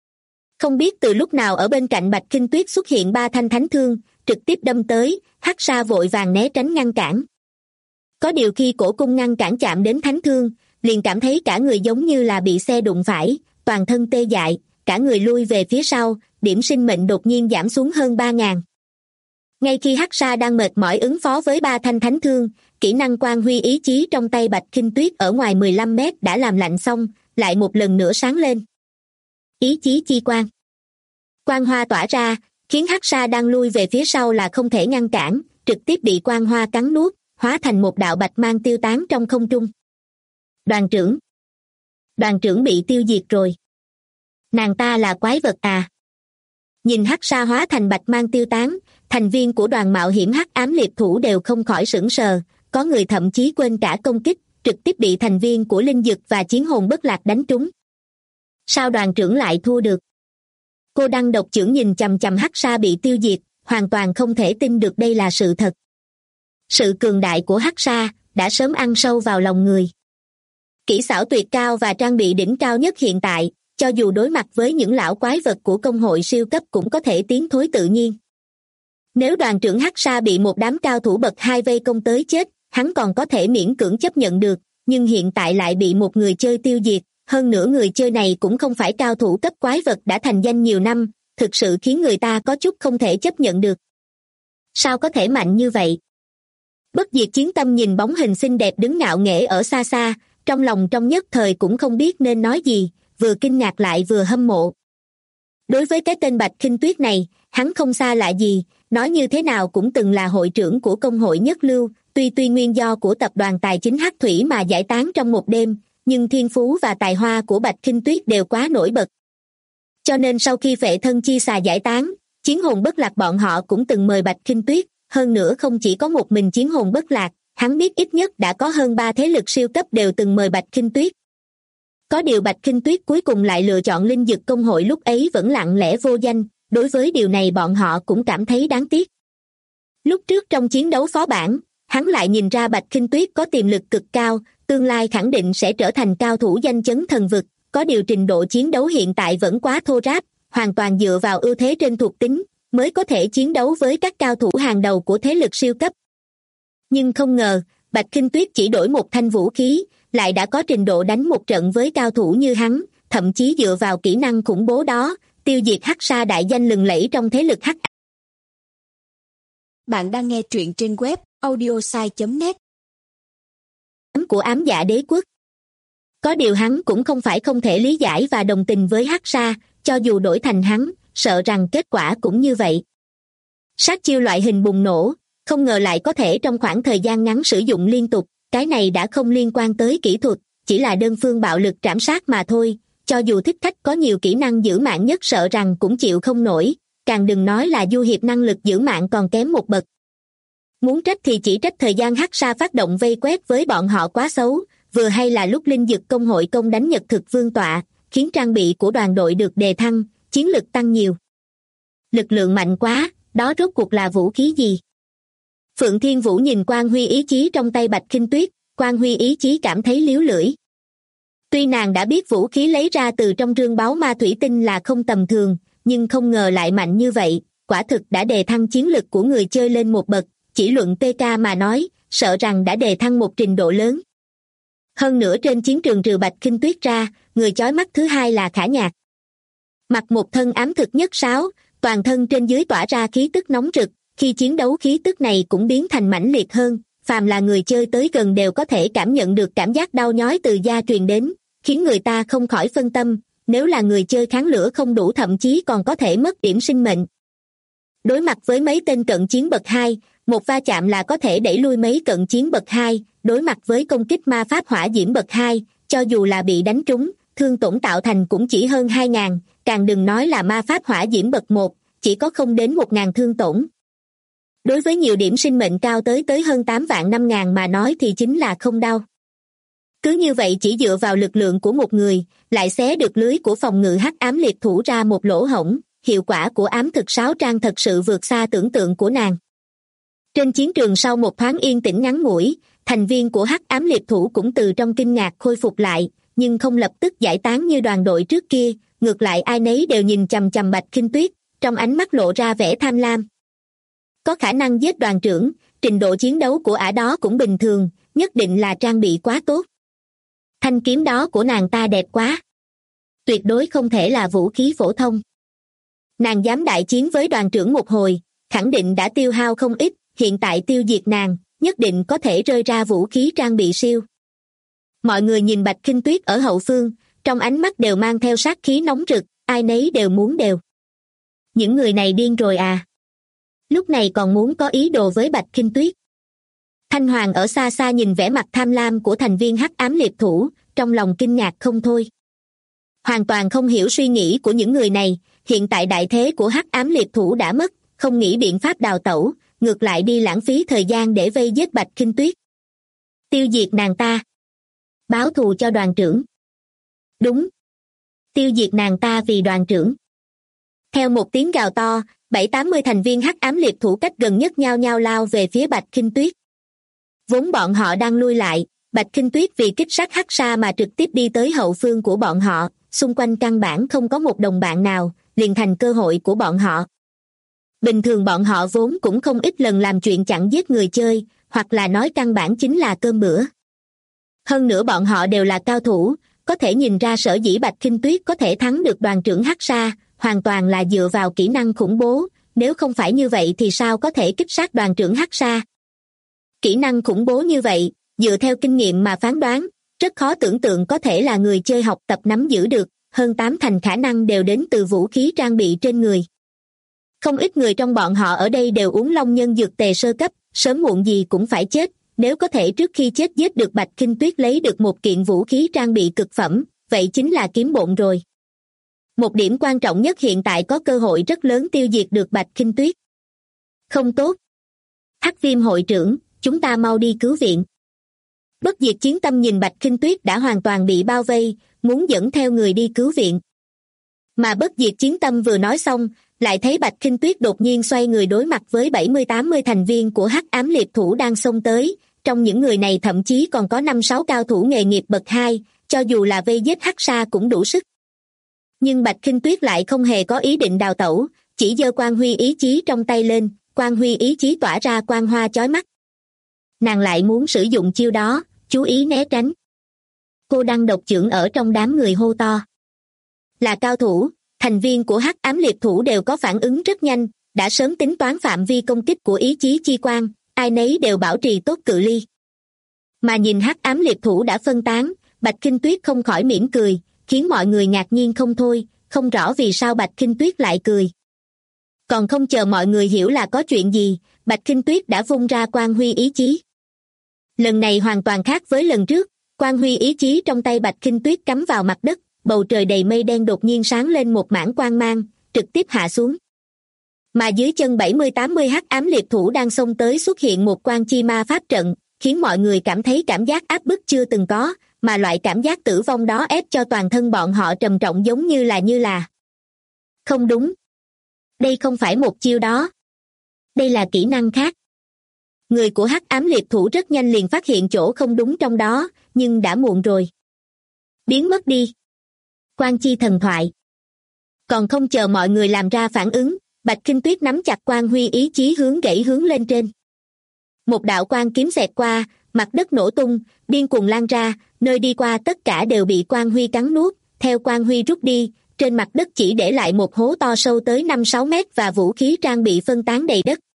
B: Không biết từ lúc nào ở bên cạnh Bạch Khinh Tuyết xuất hiện 3 thanh thánh thương, trực tiếp đâm tới, Hắc Sa vội vàng né tránh ngăn cản. Có điều khi cổ cung ngăn cản chạm đến thánh thương, liền cảm thấy cả người giống như là bị xe đụng phải, toàn thân tê dại, cả người lui về phía sau, điểm sinh mệnh đột nhiên giảm xuống hơn 3.000. Ngay khi Hắc Sa đang mệt mỏi ứng phó với 3 thanh thánh thương, kỹ năng quang huy ý chí trong tay Bạch Khinh Tuyết ở ngoài 15 mét đã làm lạnh xong, lại một lần nữa sáng lên. Ý chí chi quang. Quang hoa tỏa ra, khiến hắc sa đang lui về phía sau là không thể ngăn cản, trực tiếp bị quang hoa cắn nuốt, hóa thành một đạo bạch mang tiêu tán trong không trung. Đoàn trưởng bị tiêu diệt rồi. Nàng ta là quái vật à? Nhìn hắc sa hóa thành bạch mang tiêu tán, thành viên của đoàn mạo hiểm hắc ám liệt thủ đều không khỏi sửng sờ, có người thậm chí quên cả công kích, trực tiếp bị thành viên của linh dực và chiến hồn bất lạc đánh trúng. Sao đoàn trưởng lại thua được? Cô Đăng độc chưởng nhìn chằm chằm hắc sa bị tiêu diệt, hoàn toàn không thể tin được đây là sự thật. Sự cường đại của hắc sa đã sớm ăn sâu vào lòng người. Kỹ xảo tuyệt cao và trang bị đỉnh cao nhất hiện tại, cho dù đối mặt với những lão quái vật của công hội siêu cấp cũng có thể tiến thối tự nhiên. Nếu đoàn trưởng hắc sa bị một đám cao thủ bậc 2 vây công tới chết, hắn còn có thể miễn cưỡng chấp nhận được, nhưng hiện tại lại bị một người chơi tiêu diệt, hơn nữa người chơi này cũng không phải cao thủ cấp quái vật đã thành danh nhiều năm, thực sự khiến người ta có chút không thể chấp nhận được. Sao có thể mạnh như vậy? Bất diệt chiến tâm nhìn bóng hình xinh đẹp đứng ngạo nghễ ở xa xa, trong lòng trong nhất thời cũng không biết nên nói gì, vừa kinh ngạc lại vừa hâm mộ. Đối với cái tên Bạch Khinh Tuyết này, hắn không xa lạ gì, nói như thế nào cũng từng là hội trưởng của công hội nhất lưu, tuy nguyên do của tập đoàn tài chính Hắc Thủy mà giải tán trong một đêm, nhưng thiên phú và tài hoa của Bạch Khinh Tuyết đều quá nổi bật. Cho nên sau khi Phệ Thân Chi Xà giải tán, chiến hồn bất lạc bọn họ cũng từng mời Bạch Khinh Tuyết, hơn nữa không chỉ có một mình chiến hồn bất lạc, hắn biết ít nhất đã có hơn 3 thế lực siêu cấp đều từng mời Bạch Khinh Tuyết. Có điều Bạch Khinh Tuyết cuối cùng lại lựa chọn linh dực công hội lúc ấy vẫn lặng lẽ vô danh, đối với điều này bọn họ cũng cảm thấy đáng tiếc. Lúc trước trong chiến đấu phó bản, hắn lại nhìn ra Bạch Khinh Tuyết có tiềm lực cực cao, tương lai khẳng định sẽ trở thành cao thủ danh chấn thần vực, có điều trình độ chiến đấu hiện tại vẫn quá thô ráp, hoàn toàn dựa vào ưu thế trên thuộc tính, mới có thể chiến đấu với các cao thủ hàng đầu của thế lực siêu cấp. Nhưng không ngờ, Bạch Khinh Tuyết chỉ đổi một thanh vũ khí, lại đã có trình độ đánh một trận với cao thủ như hắn, thậm chí dựa vào kỹ năng khủng bố đó, tiêu diệt hắc sa đại danh lừng lẫy trong thế lực hắc.
C: Bạn đang nghe truyện trên web audiosai.net
B: Của ám dạ đế quốc. Có điều hắn cũng không phải không thể lý giải và đồng tình với hắc sa, cho dù đổi thành hắn, sợ rằng kết quả cũng như vậy. Sát chiêu loại hình bùng nổ, không ngờ lại có thể trong khoảng thời gian ngắn sử dụng liên tục, cái này đã không liên quan tới kỹ thuật, chỉ là đơn phương bạo lực trảm sát mà thôi, cho dù thích khách có nhiều kỹ năng giữ mạng nhất sợ rằng cũng chịu không nổi, càng đừng nói là du hiệp năng lực giữ mạng còn kém một bậc. Muốn trách thì chỉ trách thời gian hắc sa phát động vây quét với bọn họ quá xấu, vừa hay là lúc linh dực công hội công đánh Nhật Thực Vương tọa, khiến trang bị của đoàn đội được đề thăng, chiến lực tăng nhiều. Lực lượng mạnh quá, đó rốt cuộc là vũ khí gì? Phượng Thiên Vũ nhìn Quang Huy ý chí trong tay Bạch Khinh Tuyết, Quang Huy ý chí cảm thấy líu lưỡi. Tuy nàng đã biết vũ khí lấy ra từ trong rương báu ma thủy tinh là không tầm thường, nhưng không ngờ lại mạnh như vậy, quả thực đã đề thăng chiến lực của người chơi lên một bậc, chỉ luận PK mà nói, sợ rằng đã đề thăng một trình độ lớn. Hơn nữa trên chiến trường trừ Bạch Khinh Tuyết ra, người chói mắt thứ hai là Khả Nhạc. Mặc một thân ám thực nhất sáo, toàn thân trên dưới tỏa ra khí tức nóng rực, khi chiến đấu khí tức này cũng biến thành mãnh liệt hơn, phàm là người chơi tới gần đều có thể cảm nhận được cảm giác đau nhói từ da truyền đến, khiến người ta không khỏi phân tâm, nếu là người chơi kháng lửa không đủ thậm chí còn có thể mất điểm sinh mệnh. Đối mặt với mấy tên cận chiến bậc 2, một va chạm là có thể đẩy lui mấy cận chiến bậc 2, đối mặt với công kích ma pháp hỏa diễm bậc 2, cho dù là bị đánh trúng, thương tổn tạo thành cũng chỉ hơn 2.000, càng đừng nói là ma pháp hỏa diễm bậc 1, chỉ có không đến 1.000 thương tổn. Đối với nhiều điểm sinh mệnh cao tới hơn 8 vạn 5.000 mà nói thì chính là không đau. Cứ như vậy chỉ dựa vào lực lượng của một người, lại xé được lưới của phòng ngự hắc ám liệt thủ ra một lỗ hổng, hiệu quả của ám thực sáo trang thật sự vượt xa tưởng tượng của nàng. Trên chiến trường sau một thoáng yên tĩnh ngắn ngủi, thành viên của hắc ám liệt thủ cũng từ trong kinh ngạc khôi phục lại, nhưng không lập tức giải tán như đoàn đội trước kia, ngược lại ai nấy đều nhìn chằm chằm Bạch Khinh Tuyết, trong ánh mắt lộ ra vẻ tham lam. Có khả năng giết đoàn trưởng, trình độ chiến đấu của ả đó cũng bình thường, nhất định là trang bị quá tốt. Thanh kiếm đó của nàng ta đẹp quá. Tuyệt đối không thể là vũ khí phổ thông. Nàng dám đại chiến với đoàn trưởng một hồi, khẳng định đã tiêu hao không ít, hiện tại tiêu diệt nàng, nhất định có thể rơi ra vũ khí trang bị siêu. Mọi người nhìn Bạch Khinh Tuyết ở hậu phương, trong ánh mắt đều mang theo sát khí nóng rực, ai nấy đều muốn đều. Những người này điên rồi à? Lúc này còn muốn có ý đồ với Bạch Kinh Tuyết. Thanh Hoàng ở xa xa nhìn vẻ mặt tham lam của thành viên hắc ám liệp thủ, trong lòng kinh ngạc không thôi. Hoàn toàn không hiểu suy nghĩ của những người này, hiện tại đại thế của hắc ám liệp thủ đã mất, không nghĩ biện pháp đào tẩu, ngược lại đi lãng phí thời gian để vây giết Bạch Kinh Tuyết. Tiêu diệt nàng ta. Báo thù cho đoàn trưởng. Đúng. Tiêu diệt nàng ta vì đoàn trưởng. Theo một tiếng gào to, 70-80 thành viên hắc ám liệp thủ cách gần nhất nhao nhao lao về phía Bạch Kinh Tuyết. Vốn bọn họ đang lui lại, Bạch Kinh Tuyết vì kích sát hắc sa mà trực tiếp đi tới hậu phương của bọn họ, xung quanh căn bản không có một đồng bạn nào, liền thành cơ hội của bọn họ. Bình thường bọn họ vốn cũng không ít lần làm chuyện chặn giết người chơi, hoặc là nói căn bản chính là cơm bữa. Hơn nữa bọn họ đều là cao thủ, có thể nhìn ra sở dĩ Bạch Kinh Tuyết có thể thắng được đoàn trưởng hắc sa, hoàn toàn là dựa vào kỹ năng khủng bố, nếu không phải như vậy thì sao có thể kích sát đoàn trưởng hắc sa. Kỹ năng khủng bố như vậy, dựa theo kinh nghiệm mà phán đoán, rất khó tưởng tượng có thể là người chơi học tập nắm giữ được, hơn 80% khả năng đều đến từ vũ khí trang bị trên người. Không ít người trong bọn họ ở đây đều uống long nhân dược tề sơ cấp, sớm muộn gì cũng phải chết, nếu có thể trước khi chết giết được Bạch Kinh Tuyết lấy được một kiện vũ khí trang bị cực phẩm, vậy chính là kiếm bộn rồi. Một điểm quan trọng nhất hiện tại có cơ hội rất lớn tiêu diệt được Bạch Kinh Tuyết. Không tốt. Hắc Viêm hội trưởng, chúng ta mau đi cứu viện. Bất diệt chiến tâm nhìn Bạch Kinh Tuyết đã hoàn toàn bị bao vây, muốn dẫn theo người đi cứu viện. Mà bất diệt chiến tâm vừa nói xong, lại thấy Bạch Kinh Tuyết đột nhiên xoay người đối mặt với 70-80 thành viên của hắc ám liệp thủ đang xông tới, trong những người này thậm chí còn có 5-6 cao thủ nghề nghiệp bậc 2, cho dù là vây giết hắc sa cũng đủ sức. Nhưng Bạch Kinh Tuyết lại không hề có ý định đào tẩu, chỉ giơ quang huy ý chí trong tay lên, quang huy ý chí tỏa ra quang hoa chói mắt. Nàng lại muốn sử dụng chiêu đó, chú ý né tránh. Cô đang độc chưởng ở trong đám người hô to. Là cao thủ, thành viên của hắc ám liệp thủ đều có phản ứng rất nhanh, đã sớm tính toán phạm vi công kích của ý chí chi quang, ai nấy đều bảo trì tốt cự ly. Mà nhìn hắc ám liệp thủ đã phân tán, Bạch Kinh Tuyết không khỏi mỉm cười, khiến mọi người ngạc nhiên không thôi, không rõ vì sao Bạch Kinh Tuyết lại cười. Còn không chờ mọi người hiểu là có chuyện gì, Bạch Kinh Tuyết đã vung ra quang huy ý chí. Lần này hoàn toàn khác với lần trước, quang huy ý chí trong tay Bạch Kinh Tuyết cắm vào mặt đất, bầu trời đầy mây đen đột nhiên sáng lên một mảng quang mang, trực tiếp hạ xuống. Mà dưới chân 70-80 hắc ám liệp thủ đang xông tới xuất hiện một quang chi ma pháp trận, khiến mọi người cảm thấy cảm giác áp bức chưa từng có, mà loại cảm giác tử vong đó ép cho toàn thân bọn họ trầm trọng giống như là. Không đúng. Đây không phải một chiêu đó. Đây là kỹ năng khác. Người của hắc ám liệp thủ rất nhanh liền phát hiện chỗ không đúng trong đó, nhưng đã muộn rồi. Biến mất đi. Quang chi thần thoại. Còn không chờ mọi người làm ra phản ứng, Bạch Kinh Tuyết nắm chặt quang huy ý chí hướng lên trên. Một đạo quang kiếm xẹt qua, mặt đất nổ tung, điên cuồng lan ra, nơi đi qua tất cả đều bị quang huy cắn nuốt, theo quang huy rút đi, trên mặt đất chỉ để lại một hố to sâu tới 5-6 mét và vũ khí trang bị phân tán đầy đất.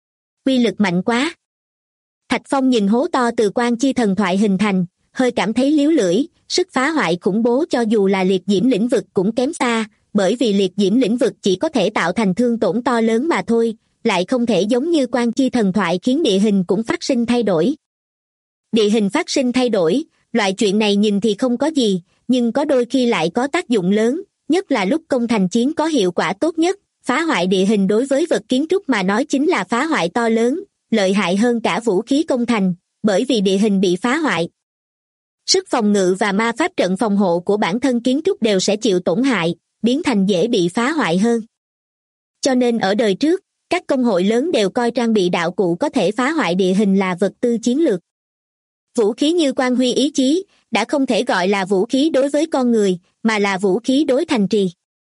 B: Uy lực mạnh quá. Thạch Phong nhìn hố to từ quang chi thần thoại hình thành, hơi cảm thấy líu lưỡi, sức phá hoại khủng bố cho dù là liệt diễm lĩnh vực cũng kém xa, bởi vì liệt diễm lĩnh vực chỉ có thể tạo thành thương tổn to lớn mà thôi, lại không thể giống như quang chi thần thoại khiến địa hình cũng phát sinh thay đổi. Địa hình phát sinh thay đổi, loại chuyện này nhìn thì không có gì, nhưng có đôi khi lại có tác dụng lớn, nhất là lúc công thành chiến có hiệu quả tốt nhất, phá hoại địa hình đối với vật kiến trúc mà nói chính là phá hoại to lớn, lợi hại hơn cả vũ khí công thành, bởi vì địa hình bị phá hoại. Sức phòng ngự và ma pháp trận phòng hộ của bản thân kiến trúc đều sẽ chịu tổn hại, biến thành dễ bị phá hoại hơn. Cho nên ở đời trước, các công hội lớn đều coi trang bị đạo cụ có thể phá hoại địa hình là vật tư chiến lược. Vũ khí như quang huy ý chí, đã không thể gọi là vũ khí đối với con người, mà là vũ khí đối thành trì.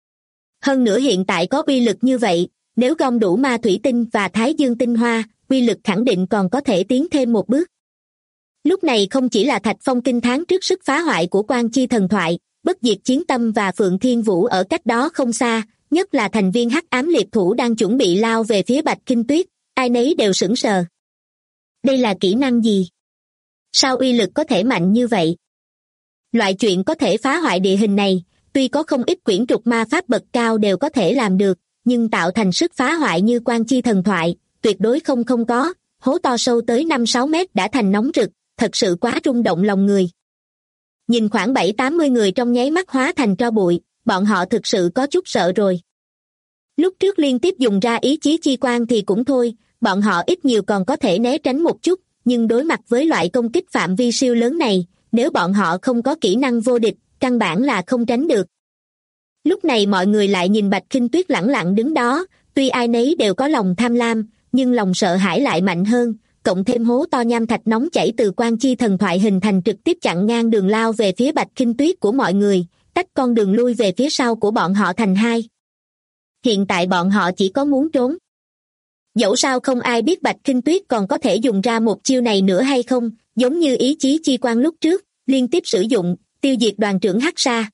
B: Hơn nữa hiện tại có uy lực như vậy, nếu gom đủ ma thủy tinh và thái dương tinh hoa, uy lực khẳng định còn có thể tiến thêm một bước. Lúc này không chỉ là Thạch Phong kinh thán trước sức phá hoại của quang chi thần thoại, bất diệt chiến tâm và Phượng Thiên Vũ ở cách đó không xa, nhất là thành viên hắc ám liệt thủ đang chuẩn bị lao về phía Bạch Kinh Tuyết, ai nấy đều sững sờ. Đây là kỹ năng gì? Sao uy lực có thể mạnh như vậy? Loại chuyện có thể phá hoại địa hình này, tuy có không ít quyển trục ma pháp bậc cao đều có thể làm được, nhưng tạo thành sức phá hoại như quan chi thần thoại, tuyệt đối không có. Hố to sâu tới 5-6 mét đã thành nóng rực, thật sự quá rung động lòng người. Nhìn khoảng 7-80 người trong nháy mắt hóa thành tro bụi, bọn họ thực sự có chút sợ rồi. Lúc trước liên tiếp dùng ra ý chí chi quan thì cũng thôi, bọn họ ít nhiều còn có thể né tránh một chút, nhưng đối mặt với loại công kích phạm vi siêu lớn này, nếu bọn họ không có kỹ năng vô địch, căn bản là không tránh được. Lúc này mọi người lại nhìn Bạch Khinh Tuyết lẳng lặng đứng đó, tuy ai nấy đều có lòng tham lam, nhưng lòng sợ hãi lại mạnh hơn, cộng thêm hố to nham thạch nóng chảy từ quan chi thần thoại hình thành trực tiếp chặn ngang đường lao về phía Bạch Khinh Tuyết của mọi người, tách con đường lui về phía sau của bọn họ thành hai. Hiện tại bọn họ chỉ có muốn trốn. Dẫu sao không ai biết Bạch Khinh Tuyết còn có thể dùng ra một chiêu này nữa hay không, giống như ý chí chi quan lúc trước, liên tiếp sử dụng, tiêu diệt đoàn trưởng Hắc Sa.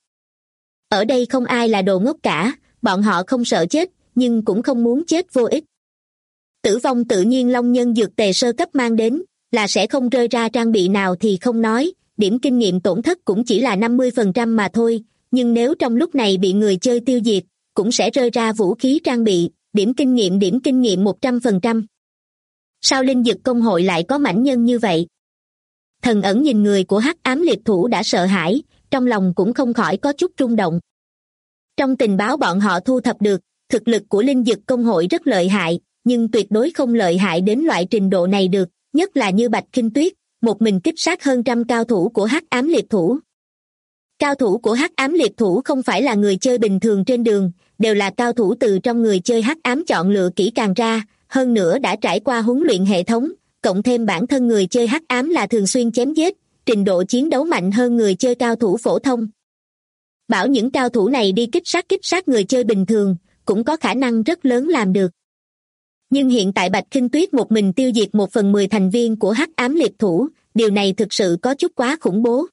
B: Ở đây không ai là đồ ngốc cả, bọn họ không sợ chết, nhưng cũng không muốn chết vô ích. Tử vong tự nhiên long nhân dược tề sơ cấp mang đến, là sẽ không rơi ra trang bị nào thì không nói, điểm kinh nghiệm tổn thất cũng chỉ là 50% mà thôi, nhưng nếu trong lúc này bị người chơi tiêu diệt, cũng sẽ rơi ra vũ khí trang bị, điểm kinh nghiệm 100%. Sao linh dực công hội lại có mãnh nhân như vậy? Thần ẩn nhìn người của Hắc Ám Liệt Thủ đã sợ hãi, trong lòng cũng không khỏi có chút rung động. Trong tình báo bọn họ thu thập được, thực lực của linh dực công hội rất lợi hại, nhưng tuyệt đối không lợi hại đến loại trình độ này được, nhất là như Bạch Khinh Tuyết, một mình kích sát hơn trăm cao thủ của Hắc Ám Liệt Thủ. Cao thủ của Hắc Ám Liệt Thủ không phải là người chơi bình thường trên đường, đều là cao thủ từ trong người chơi Hắc Ám chọn lựa kỹ càng ra, hơn nữa đã trải qua huấn luyện hệ thống, cộng thêm bản thân người chơi Hắc Ám là thường xuyên chém giết, trình độ chiến đấu mạnh hơn người chơi cao thủ phổ thông. Bảo những cao thủ này đi kích sát người chơi bình thường, cũng có khả năng rất lớn làm được. Nhưng hiện tại Bạch Khinh Tuyết một mình tiêu diệt 1/10 thành viên của Hắc Ám Liệt Thủ, điều này thực sự có chút quá khủng bố.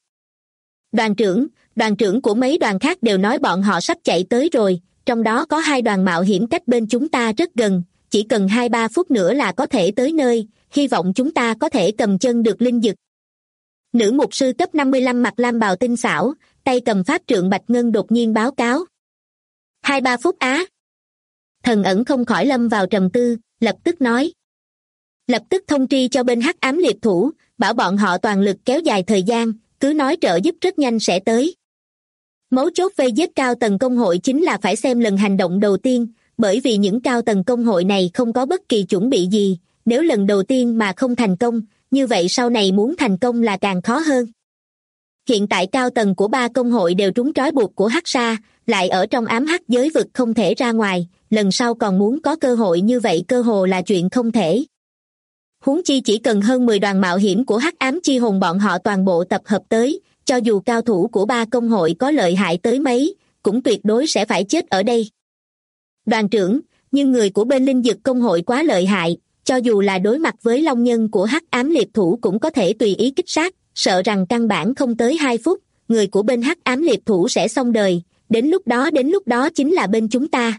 B: Đoàn trưởng của mấy đoàn khác đều nói bọn họ sắp chạy tới rồi, trong đó có 2 đoàn mạo hiểm cách bên chúng ta rất gần, chỉ cần 2-3 phút nữa là có thể tới nơi, hy vọng chúng ta có thể cầm chân được linh dực. Nữ mục sư cấp 55 mặc lam bào tinh xảo, tay cầm pháp trượng bạch ngân đột nhiên báo cáo. 2-3 phút á. Thần ẩn không khỏi lâm vào trầm tư, lập tức nói. Lập tức thông tri cho bên Hắc Ám Liệt Thủ, bảo bọn họ toàn lực kéo dài thời gian, cứ nói trợ giúp rất nhanh sẽ tới. Mấu chốt vây giết cao tầng công hội chính là phải xem lần hành động đầu tiên, bởi vì những cao tầng công hội này không có bất kỳ chuẩn bị gì, nếu lần đầu tiên mà không thành công, như vậy sau này muốn thành công là càng khó hơn. Hiện tại cao tầng của 3 công hội đều trúng trói buộc của Hắc Sa, lại ở trong ám hắc giới vực không thể ra ngoài, lần sau còn muốn có cơ hội như vậy cơ hồ là chuyện không thể. Huống chi chỉ cần hơn 10 đoàn mạo hiểm của Hắc Ám Chi Hồn bọn họ toàn bộ tập hợp tới, cho dù cao thủ của 3 công hội có lợi hại tới mấy, cũng tuyệt đối sẽ phải chết ở đây. Đoàn trưởng, nhưng người của bên linh dực công hội quá lợi hại, cho dù là đối mặt với long nhân của Hắc Ám Liệt Thủ cũng có thể tùy ý kích sát, sợ rằng căn bản không tới 2 phút, người của bên Hắc Ám Liệt Thủ sẽ xong đời, đến lúc đó chính là bên chúng ta.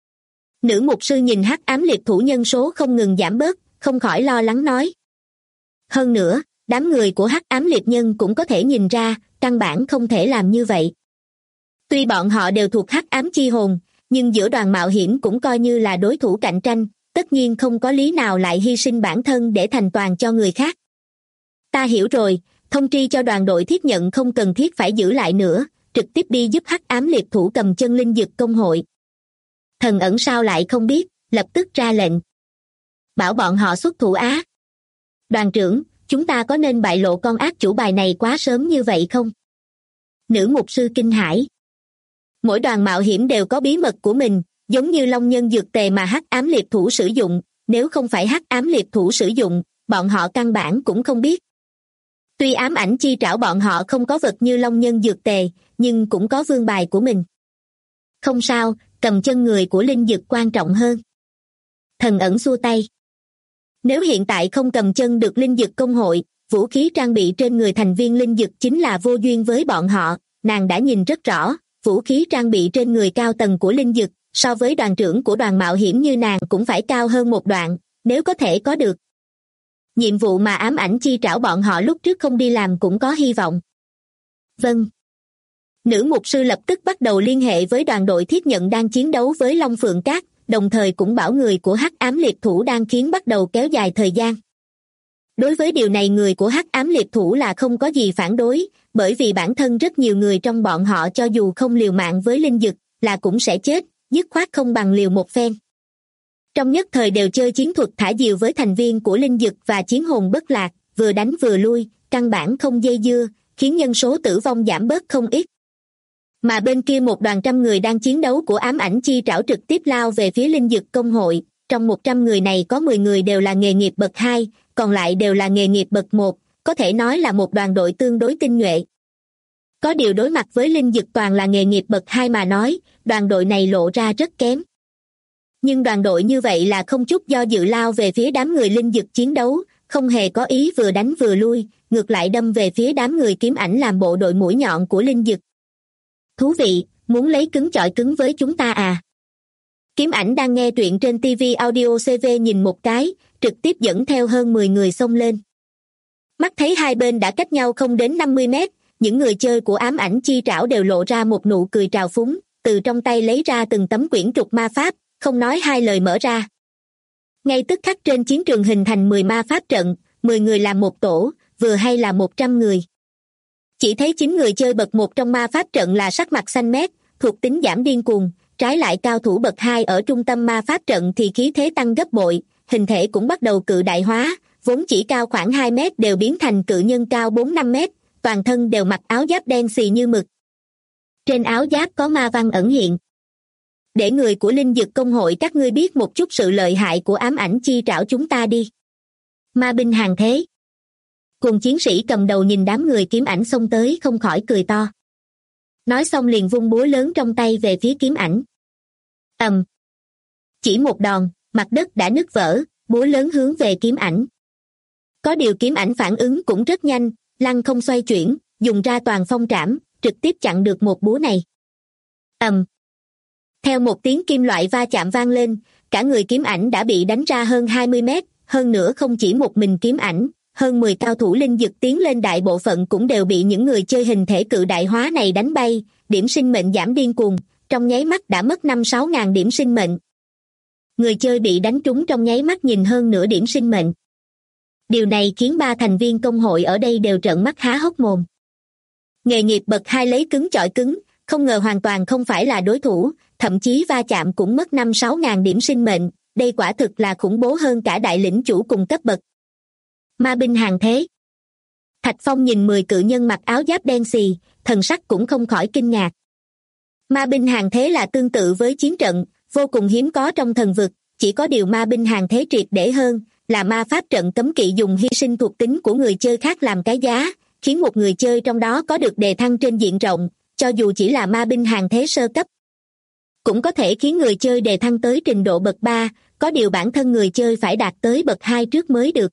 B: Nữ mục sư nhìn Hắc Ám Liệt Thủ nhân số không ngừng giảm bớt, không khỏi lo lắng nói. Hơn nữa, đám người của Hắc Ám Liệt Nhân cũng có thể nhìn ra, căn bản không thể làm như vậy. Tuy bọn họ đều thuộc Hắc Ám Chi Hồn, nhưng giữa đoàn mạo hiểm cũng coi như là đối thủ cạnh tranh, tất nhiên không có lý nào lại hy sinh bản thân để thành toàn cho người khác. Ta hiểu rồi, thông tri cho đoàn đội thiết nhận không cần thiết phải giữ lại nữa, trực tiếp đi giúp Hắc Ám Liệt Thủ cầm chân linh dực công hội. Thần ẩn sao lại không biết, lập tức ra lệnh. Bảo bọn họ xuất thủ á. Đoàn trưởng, chúng ta có nên bại lộ con ác chủ bài này quá sớm như vậy không? Nữ mục sư kinh hãi. Mỗi đoàn mạo hiểm đều có bí mật của mình, giống như long nhân dược tề mà Hắc Ám Liệt Thủ sử dụng, nếu không phải Hắc Ám Liệt Thủ sử dụng, bọn họ căn bản cũng không biết. Tuy ám ảnh chi trảo bọn họ không có vật như long nhân dược tề, nhưng cũng có vương bài của mình. Không sao, cầm chân người của linh dực quan trọng hơn. Thần ẩn xua tay. Nếu hiện tại không cầm chân được linh dực công hội, vũ khí trang bị trên người thành viên linh dực chính là vô duyên với bọn họ, nàng đã nhìn rất rõ, vũ khí trang bị trên người cao tầng của linh dực, so với đoàn trưởng của đoàn mạo hiểm như nàng cũng phải cao hơn một đoạn, nếu có thể có được. Nhiệm vụ mà ám ảnh chi trảo bọn họ lúc trước không đi làm cũng có hy vọng. Vâng. Nữ mục sư lập tức bắt đầu liên hệ với đoàn đội thiết nhận đang chiến đấu với Long Phượng Cát, đồng thời cũng bảo người của Hắc Ám Liệt Thủ đang khiến bắt đầu kéo dài thời gian. Đối với điều này người của Hắc Ám Liệt Thủ là không có gì phản đối, bởi vì bản thân rất nhiều người trong bọn họ cho dù không liều mạng với linh dực là cũng sẽ chết, dứt khoát không bằng liều một phen. Trong nhất thời đều chơi chiến thuật thả diều với thành viên của linh dực và chiến hồn bất lạc, vừa đánh vừa lui, căn bản không dây dưa, khiến nhân số tử vong giảm bớt không ít. Mà bên kia một đoàn trăm người đang chiến đấu của ám ảnh chi trảo trực tiếp lao về phía linh dực công hội, trong 100 người này có 10 người đều là nghề nghiệp bậc 2, còn lại đều là nghề nghiệp bậc 1, có thể nói là một đoàn đội tương đối tinh nhuệ. Có điều đối mặt với linh dực toàn là nghề nghiệp bậc 2 mà nói, đoàn đội này lộ ra rất kém. Nhưng đoàn đội như vậy là không chút do dự lao về phía đám người linh dực chiến đấu, không hề có ý vừa đánh vừa lui, ngược lại đâm về phía đám người kiếm ảnh làm bộ đội mũi nhọn của linh dực. Thú vị, muốn lấy cứng chọi cứng với chúng ta à? Kiếm ảnh đang nghe truyện trên TV Audio CV nhìn một cái, trực tiếp dẫn theo hơn 10 người xông lên. Mắt thấy hai bên đã cách nhau không đến 50 mét, những người chơi của ám ảnh chi trảo đều lộ ra một nụ cười trào phúng, từ trong tay lấy ra từng tấm quyển trục ma pháp, không nói hai lời mở ra. Ngay tức khắc trên chiến trường hình thành 10 ma pháp trận, 10 người làm một tổ, vừa hay là 100 người. Chỉ thấy 9 người chơi bậc 1 trong ma pháp trận là sắc mặt xanh mét, thuộc tính giảm điên cuồng, trái lại cao thủ bậc 2 ở trung tâm ma pháp trận thì khí thế tăng gấp bội, hình thể cũng bắt đầu cự đại hóa, vốn chỉ cao khoảng 2 mét đều biến thành cự nhân cao 4-5 mét, toàn thân đều mặc áo giáp đen xì như mực. Trên áo giáp có ma văn ẩn hiện. Để người của linh dực công hội các ngươi biết một chút sự lợi hại của ám ảnh chi trảo chúng ta đi. Ma binh hàng thế. Cùng chiến sĩ cầm đầu nhìn đám người kiếm ảnh xông tới không khỏi cười to. Nói xong liền vung búa lớn trong tay về phía kiếm ảnh. Chỉ một đòn, mặt đất đã nứt vỡ, búa lớn hướng về kiếm ảnh. Có điều kiếm ảnh phản ứng cũng rất nhanh, lăng không xoay chuyển, dùng ra toàn phong trảm, trực tiếp chặn được một búa này. Theo một tiếng kim loại va chạm vang lên, cả người kiếm ảnh đã bị đánh ra hơn 20 mét, hơn nữa không chỉ một mình kiếm ảnh, hơn 10 cao thủ linh dực tiến lên đại bộ phận cũng đều bị những người chơi hình thể cự đại hóa này đánh bay, điểm sinh mệnh giảm điên cuồng, trong nháy mắt đã mất 5-6 ngàn điểm sinh mệnh. Người chơi bị đánh trúng trong nháy mắt nhìn hơn nửa điểm sinh mệnh. Điều này khiến 3 thành viên công hội ở đây đều trợn mắt há hốc mồm. Nghề nghiệp bậc 2 lấy cứng chọi cứng, không ngờ hoàn toàn không phải là đối thủ, thậm chí va chạm cũng mất 5-6 ngàn điểm sinh mệnh, đây quả thực là khủng bố hơn cả đại lĩnh chủ cùng cấp bậc. Ma binh hàng thế. Thạch Phong nhìn 10 cự nhân mặc áo giáp đen xì, thần sắc cũng không khỏi kinh ngạc. Ma binh hàng thế là tương tự với chiến trận, vô cùng hiếm có trong thần vực, chỉ có điều ma binh hàng thế triệt để hơn, là ma pháp trận cấm kỵ dùng hy sinh thuộc tính của người chơi khác làm cái giá, khiến một người chơi trong đó có được đề thăng trên diện rộng, cho dù chỉ là ma binh hàng thế sơ cấp. Cũng có thể khiến người chơi đề thăng tới trình độ bậc 3, có điều bản thân người chơi phải đạt tới bậc 2 trước mới được.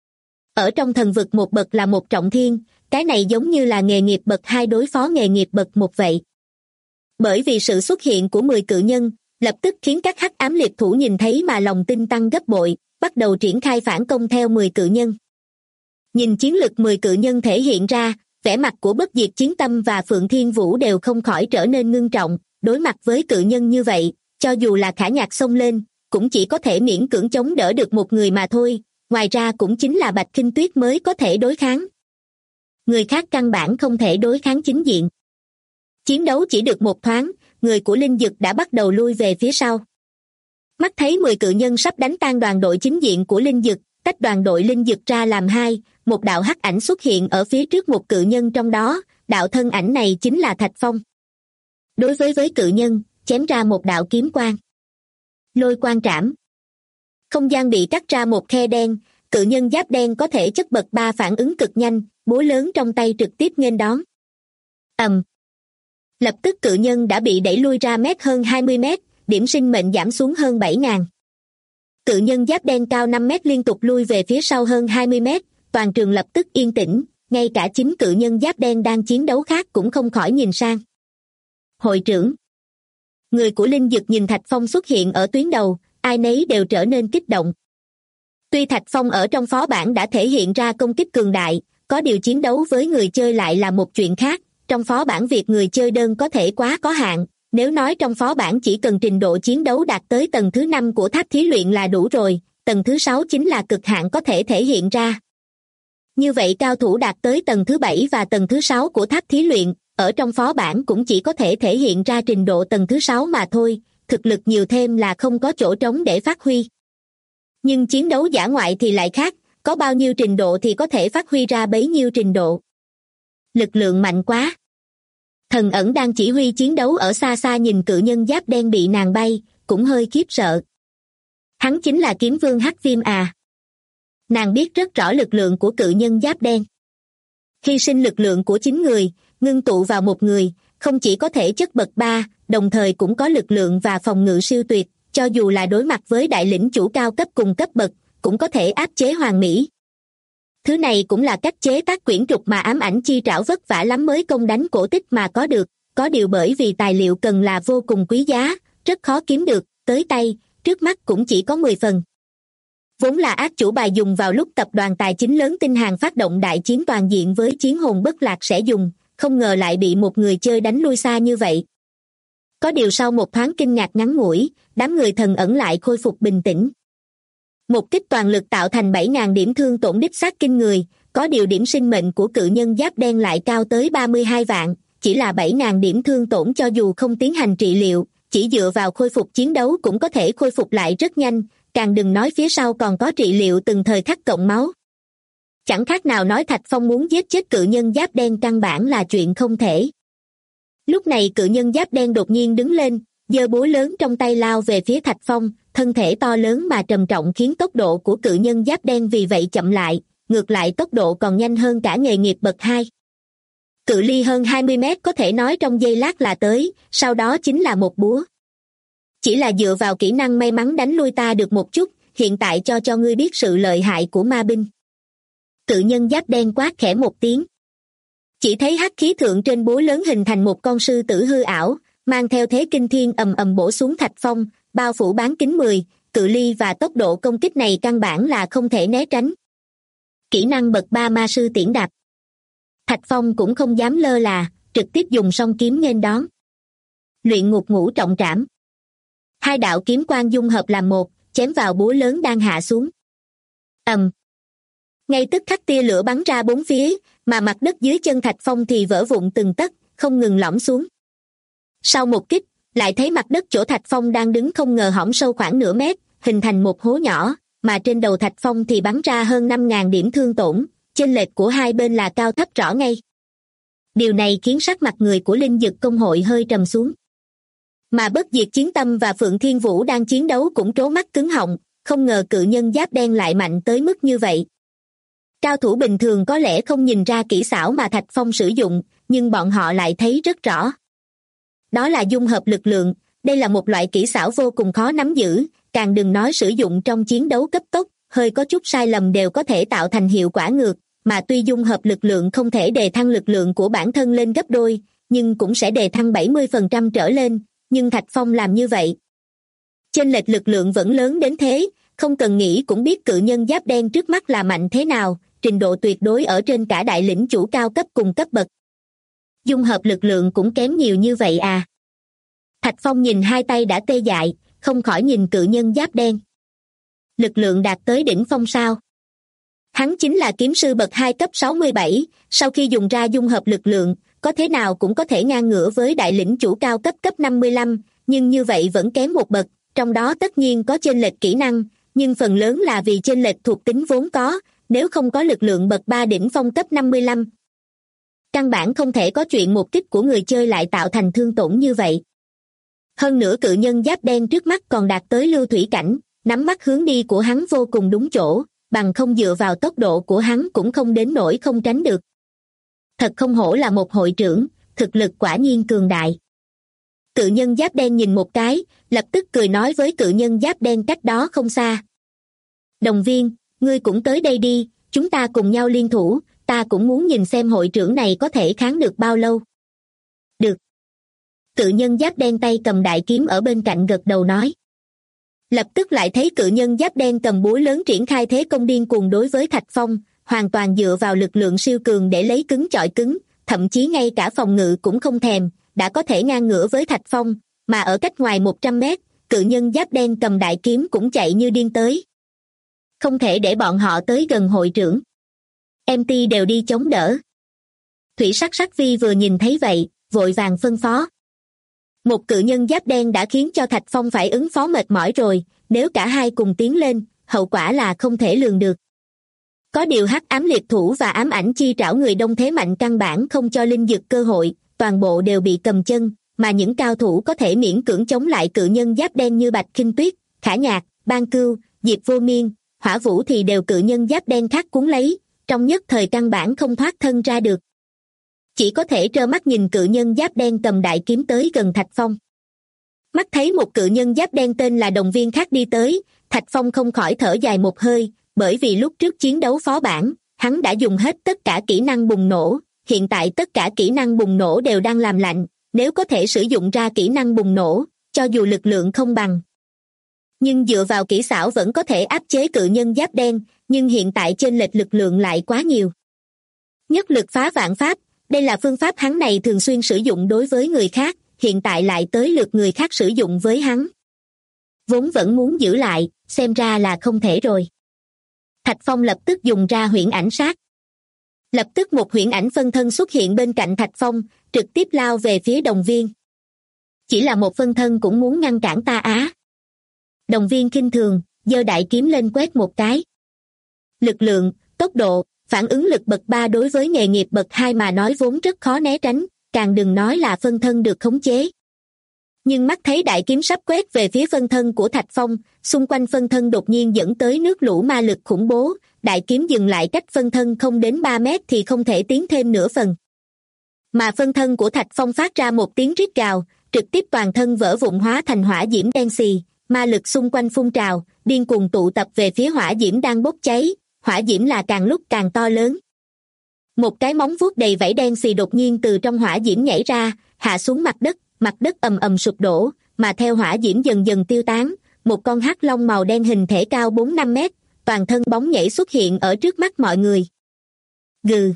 B: Ở trong thần vực một bậc là một trọng thiên, cái này giống như là nghề nghiệp bậc 2 đối phó nghề nghiệp bậc 1 vậy. Bởi vì sự xuất hiện của 10 cự nhân, lập tức khiến các hắc ám liệt thủ nhìn thấy mà lòng tin tăng gấp bội, bắt đầu triển khai phản công theo 10 cự nhân. Nhìn chiến lực 10 cự nhân thể hiện ra, vẻ mặt của Bất Diệt Chiến Tâm và Phượng Thiên Vũ đều không khỏi trở nên ngưng trọng, đối mặt với cự nhân như vậy, cho dù là Khả Nhạc xông lên, cũng chỉ có thể miễn cưỡng chống đỡ được một người mà thôi, ngoài ra cũng chính là Bạch Khinh Tuyết mới có thể đối kháng. Người khác căn bản không thể đối kháng chính diện. Chiến đấu chỉ được một thoáng, người của linh dực đã bắt đầu lui về phía sau. Mắt thấy 10 cự nhân sắp đánh tan đoàn đội chính diện của linh dực, tách đoàn đội linh dực ra làm hai, một đạo hắc ảnh xuất hiện ở phía trước một cự nhân trong đó, đạo thân ảnh này chính là Thạch Phong. Đối với cự nhân, chém ra một đạo kiếm quang. Lôi quang trảm. Không gian bị cắt ra một khe đen, cự nhân giáp đen có thể chất bậc 3 phản ứng cực nhanh, búa lớn trong tay trực tiếp nghênh đón. Lập tức cự nhân đã bị đẩy lui ra hơn 20 mét, điểm sinh mệnh giảm xuống hơn 7.000. Cự nhân giáp đen cao 5 mét liên tục lui về phía sau hơn 20 mét, toàn trường lập tức yên tĩnh, ngay cả chính cự nhân giáp đen đang chiến đấu khác cũng không khỏi nhìn sang. Hội trưởng. Người của linh dực nhìn Thạch Phong xuất hiện ở tuyến đầu, ai nấy đều trở nên kích động. Tuy Thạch Phong ở trong phó bản đã thể hiện ra công kích cường đại, có điều chiến đấu với người chơi lại là một chuyện khác, trong phó bản việc người chơi đơn có thể quá có hạn. Nếu nói trong phó bản chỉ cần trình độ chiến đấu đạt tới tầng thứ 5 của tháp thí luyện là đủ rồi, tầng thứ 6 chính là cực hạn có thể thể hiện ra. Như vậy cao thủ đạt tới tầng thứ 7 và tầng thứ 6 của tháp thí luyện, ở trong phó bản cũng chỉ có thể thể hiện ra trình độ tầng thứ 6 mà thôi, thực lực nhiều thêm là không có chỗ trống để phát huy. Nhưng chiến đấu dã ngoại thì lại khác, có bao nhiêu trình độ thì có thể phát huy ra bấy nhiêu trình độ. Lực lượng mạnh quá. Thần ẩn đang chỉ huy chiến đấu ở xa xa nhìn cự nhân giáp đen bị nàng bay, cũng hơi khiếp sợ. Hắn chính là kiếm vương Hắc Viêm à. Nàng biết rất rõ lực lượng của cự nhân giáp đen. Hy sinh lực lượng của 9 người, ngưng tụ vào một người, không chỉ có thể chất bậc 3, đồng thời cũng có lực lượng và phòng ngự siêu tuyệt, cho dù là đối mặt với đại lĩnh chủ cao cấp cùng cấp bậc, cũng có thể áp chế hoàn mỹ. Thứ này cũng là cách chế tác quyển trục mà Ám Ảnh Chi Trảo vất vả lắm mới công đánh cổ tích mà có được, có điều bởi vì tài liệu cần là vô cùng quý giá, rất khó kiếm được, tới tay, trước mắt cũng chỉ có 10 phần. Vốn là ác chủ bài dùng vào lúc tập đoàn tài chính lớn Tinh Hàn phát động đại chiến toàn diện với chiến hồn bất lạc sẽ dùng, không ngờ lại bị một người chơi đánh lui xa như vậy. Có điều sau một thoáng kinh ngạc ngắn ngủi, đám người thần ẩn lại khôi phục bình tĩnh. Một kích toàn lực tạo thành 7.000 điểm thương tổn đích xác kinh người, có điều điểm sinh mệnh của cự nhân giáp đen lại cao tới 32 vạn, chỉ là 7.000 điểm thương tổn cho dù không tiến hành trị liệu, chỉ dựa vào khôi phục chiến đấu cũng có thể khôi phục lại rất nhanh, càng đừng nói phía sau còn có trị liệu từng thời khắc cộng máu. Chẳng khác nào nói Thạch Phong muốn giết chết cự nhân giáp đen căn bản là chuyện không thể. Lúc này cự nhân giáp đen đột nhiên đứng lên, giơ búa lớn trong tay lao về phía Thạch Phong, thân thể to lớn mà trầm trọng khiến tốc độ của cự nhân giáp đen vì vậy chậm lại, ngược lại tốc độ còn nhanh hơn cả nghề nghiệp bậc 2. Cự ly hơn 20 mét có thể nói trong giây lát là tới, sau đó chính là một búa. Chỉ là dựa vào kỹ năng may mắn đánh lui ta được một chút, hiện tại cho ngươi biết sự lợi hại của ma binh. Cự nhân giáp đen quát khẽ một tiếng. Chỉ thấy hắc khí thượng trên búa lớn hình thành một con sư tử hư ảo, mang theo thế kinh thiên ầm ầm bổ xuống Thạch Phong, bao phủ bán kính 10, cự ly và tốc độ công kích này căn bản là không thể né tránh. Kỹ năng bậc 3 ma sư tiễn đạp. Thạch Phong cũng không dám lơ là, trực tiếp dùng song kiếm nghênh đón. Luyện ngục ngũ trọng trảm. Hai đạo kiếm quang dung hợp làm một, chém vào búa lớn đang hạ xuống. Ngay tức khắc tia lửa bắn ra bốn phía, mà mặt đất dưới chân Thạch Phong thì vỡ vụn từng tấc, không ngừng lõm xuống. Sau một kích, lại thấy mặt đất chỗ Thạch Phong đang đứng không ngờ hõm sâu khoảng nửa mét, hình thành một hố nhỏ, mà trên đầu Thạch Phong thì bắn ra hơn 5.000 điểm thương tổn, chênh lệch của hai bên là cao thấp rõ ngay. Điều này khiến sắc mặt người của Linh Dực Công hội hơi trầm xuống. Mà Bất Diệt Chiến Tâm và Phượng Thiên Vũ đang chiến đấu cũng trố mắt cứng họng, không ngờ cự nhân giáp đen lại mạnh tới mức như vậy. Cao thủ bình thường có lẽ không nhìn ra kỹ xảo mà Thạch Phong sử dụng, nhưng bọn họ lại thấy rất rõ. Đó là dung hợp lực lượng, đây là một loại kỹ xảo vô cùng khó nắm giữ, càng đừng nói sử dụng trong chiến đấu cấp tốc, hơi có chút sai lầm đều có thể tạo thành hiệu quả ngược, mà tuy dung hợp lực lượng không thể đề thăng lực lượng của bản thân lên gấp đôi, nhưng cũng sẽ đề thăng 70% trở lên, nhưng Thạch Phong làm như vậy. Chênh lệch lực lượng vẫn lớn đến thế, không cần nghĩ cũng biết cự nhân giáp đen trước mắt là mạnh thế nào, trình độ tuyệt đối ở trên cả đại lĩnh chủ cao cấp cùng cấp bậc. Dung hợp lực lượng cũng kém nhiều như vậy à? Thạch Phong nhìn hai tay đã tê dại, không khỏi nhìn cự nhân giáp đen. Lực lượng đạt tới đỉnh phong sao? Hắn chính là kiếm sư bậc 2 cấp 67, sau khi dùng ra dung hợp lực lượng, có thế nào cũng có thể ngang ngửa với đại lĩnh chủ cao cấp cấp 55, nhưng như vậy vẫn kém một bậc, trong đó tất nhiên có chênh lệch kỹ năng, nhưng phần lớn là vì chênh lệch thuộc tính vốn có, nếu không có lực lượng bậc 3 đỉnh phong cấp 55. Căn bản không thể có chuyện một kích của người chơi lại tạo thành thương tổn như vậy. Hơn nữa cự nhân giáp đen trước mắt còn đạt tới lưu thủy cảnh, nắm bắt hướng đi của hắn vô cùng đúng chỗ, bằng không dựa vào tốc độ của hắn cũng không đến nỗi không tránh được. Thật không hổ là một hội trưởng, thực lực quả nhiên cường đại. Cự nhân giáp đen nhìn một cái, lập tức cười nói với cự nhân giáp đen cách đó không xa. Đồng viên, ngươi cũng tới đây đi, chúng ta cùng nhau liên thủ, ta cũng muốn nhìn xem hội trưởng này có thể kháng được bao lâu. Được. Cự nhân giáp đen tay cầm đại kiếm ở bên cạnh gật đầu nói. Lập tức lại thấy cự nhân giáp đen cầm búa lớn triển khai thế công điên cuồng đối với Thạch Phong, hoàn toàn dựa vào lực lượng siêu cường để lấy cứng chọi cứng, thậm chí ngay cả phòng ngự cũng không thèm, đã có thể ngang ngửa với Thạch Phong, mà ở cách ngoài 100 mét, cự nhân giáp đen cầm đại kiếm cũng chạy như điên tới. Không thể để bọn họ tới gần hội trưởng. MT đều đi chống đỡ. Thủy Sắc Sắc Vi vừa nhìn thấy vậy, vội vàng phân phó. Một cự nhân giáp đen đã khiến cho Thạch Phong phải ứng phó mệt mỏi rồi, nếu cả hai cùng tiến lên, hậu quả là không thể lường được. Có điều hắc ám liệt thủ và ám ảnh chi trảo người đông thế mạnh căn bản không cho Linh Dực cơ hội, toàn bộ đều bị cầm chân, mà những cao thủ có thể miễn cưỡng chống lại cự nhân giáp đen như Bạch Khinh Tuyết, Khả Nhạc, Ban Cưu, Diệp Vô Miên, Hỏa Vũ thì đều cự nhân giáp đen khác cuốn lấy, trong nhất thời căn bản không thoát thân ra được. Chỉ có thể trơ mắt nhìn cự nhân giáp đen cầm đại kiếm tới gần Thạch Phong. Mắt thấy một cự nhân giáp đen tên là Đồng Viên khác đi tới, Thạch Phong không khỏi thở dài một hơi, bởi vì lúc trước chiến đấu phó bản, hắn đã dùng hết tất cả kỹ năng bùng nổ, hiện tại tất cả kỹ năng bùng nổ đều đang làm lạnh, nếu có thể sử dụng ra kỹ năng bùng nổ, cho dù lực lượng không bằng. Nhưng dựa vào kỹ xảo vẫn có thể áp chế cự nhân giáp đen, nhưng hiện tại chênh lệch lực lượng lại quá nhiều. Nhất lực phá vạn pháp, đây là phương pháp hắn này thường xuyên sử dụng đối với người khác, hiện tại lại tới lượt người khác sử dụng với hắn. Vốn vẫn muốn giữ lại, xem ra là không thể rồi. Thạch Phong lập tức dùng ra huyễn ảnh sát. Lập tức một huyễn ảnh phân thân xuất hiện bên cạnh Thạch Phong, trực tiếp lao về phía Đồng Viên. Chỉ là một phân thân cũng muốn ngăn cản ta á. Đồng Viên khinh thường, giơ đại kiếm lên quét một cái. Lực lượng, tốc độ, phản ứng lực bậc 3 đối với nghề nghiệp bậc 2 mà nói vốn rất khó né tránh, càng đừng nói là phân thân được khống chế. Nhưng mắt thấy đại kiếm sắp quét về phía phân thân của Thạch Phong, xung quanh phân thân đột nhiên dẫn tới nước lũ ma lực khủng bố, đại kiếm dừng lại cách phân thân không đến 3 mét thì không thể tiến thêm nửa phần. Mà phân thân của Thạch Phong phát ra một tiếng rít gào, trực tiếp toàn thân vỡ vụn hóa thành hỏa diễm đen xì, ma lực xung quanh phun trào, điên cuồng tụ tập về phía hỏa diễm đang bốc cháy, hỏa diễm là càng lúc càng to lớn. Một cái móng vuốt đầy vảy đen xì đột nhiên từ trong hỏa diễm nhảy ra, hạ xuống mặt đất ầm ầm sụp đổ, mà theo hỏa diễm dần dần tiêu tán, một con hắc long màu đen hình thể cao 4-5 mét, toàn thân bóng nhảy xuất hiện ở trước mắt mọi người. Gừ.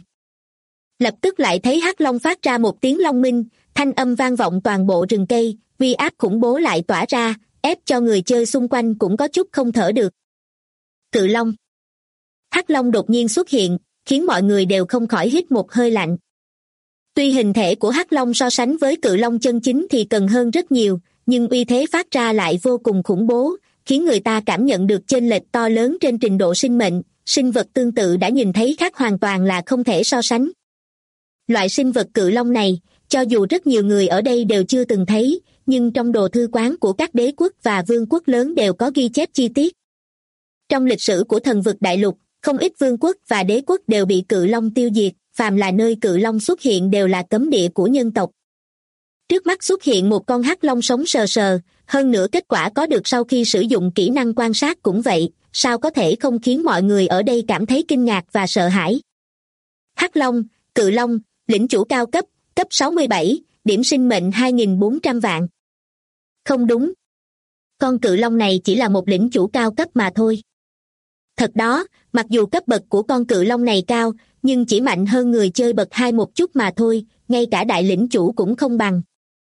B: Lập tức lại thấy hắc long phát ra một tiếng long minh, thanh âm vang vọng toàn bộ rừng cây, uy áp khủng bố lại tỏa ra, ép cho người chơi xung quanh cũng có chút không thở được. Cự long. Hắc long đột nhiên xuất hiện, khiến mọi người đều không khỏi hít một hơi lạnh. Tuy hình thể của hắc long so sánh với cự long chân chính thì cần hơn rất nhiều, nhưng uy thế phát ra lại vô cùng khủng bố, khiến người ta cảm nhận được chênh lệch to lớn trên trình độ sinh mệnh, sinh vật tương tự đã nhìn thấy khác hoàn toàn là không thể so sánh. Loại sinh vật cự long này, cho dù rất nhiều người ở đây đều chưa từng thấy, nhưng trong đồ thư quán của các đế quốc và vương quốc lớn đều có ghi chép chi tiết. Trong lịch sử của thần vực đại lục, không ít vương quốc và đế quốc đều bị cự long tiêu diệt, phàm là nơi cự long xuất hiện đều là cấm địa của nhân tộc. Trước mắt xuất hiện một con hắc long sống sờ sờ, hơn nữa kết quả có được sau khi sử dụng kỹ năng quan sát cũng vậy, sao có thể không khiến mọi người ở đây cảm thấy kinh ngạc và sợ hãi. Hắc long, cự long, lĩnh chủ cao cấp, cấp 67, điểm sinh mệnh 2.400 vạn. Không đúng. Con cự long này chỉ là một lĩnh chủ cao cấp mà thôi. Thật đó, mặc dù cấp bậc của con cự long này cao, nhưng chỉ mạnh hơn người chơi bậc 2 một chút mà thôi, ngay cả đại lĩnh chủ cũng không bằng.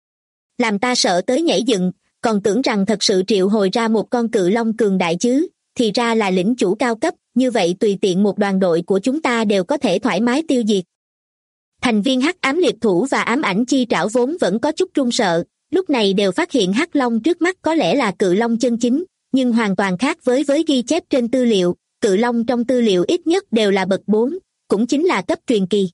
B: Làm ta sợ tới nhảy dựng, còn tưởng rằng thật sự triệu hồi ra một con cự long cường đại chứ, thì ra là lĩnh chủ cao cấp, như vậy tùy tiện một đoàn đội của chúng ta đều có thể thoải mái tiêu diệt. Thành viên hắc ám liệt thủ và ám ảnh chi trảo vốn vẫn có chút run sợ, lúc này đều phát hiện hắc long trước mắt có lẽ là cự long chân chính, nhưng hoàn toàn khác với ghi chép trên tư liệu, cự long trong tư liệu ít nhất đều là bậc 4, cũng chính là cấp truyền kỳ.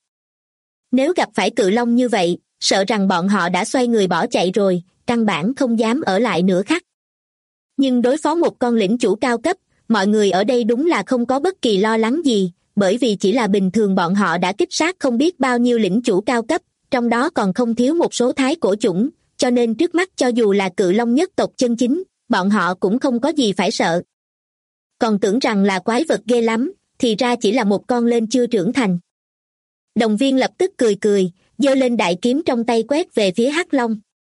B: Nếu gặp phải cự long như vậy, sợ rằng bọn họ đã xoay người bỏ chạy rồi, căn bản không dám ở lại nữa khắc. Nhưng đối phó một con lĩnh chủ cao cấp, mọi người ở đây đúng là không có bất kỳ lo lắng gì, bởi vì chỉ là bình thường bọn họ đã kích sát không biết bao nhiêu lĩnh chủ cao cấp, trong đó còn không thiếu một số thái cổ chủng, cho nên trước mắt cho dù là cự long nhất tộc chân chính, bọn họ cũng không có gì phải sợ. Còn tưởng rằng là quái vật ghê lắm, thì ra chỉ là một con lên chưa trưởng thành. Đồng Viên lập tức cười cười, giơ lên đại kiếm trong tay quét về phía hắc long.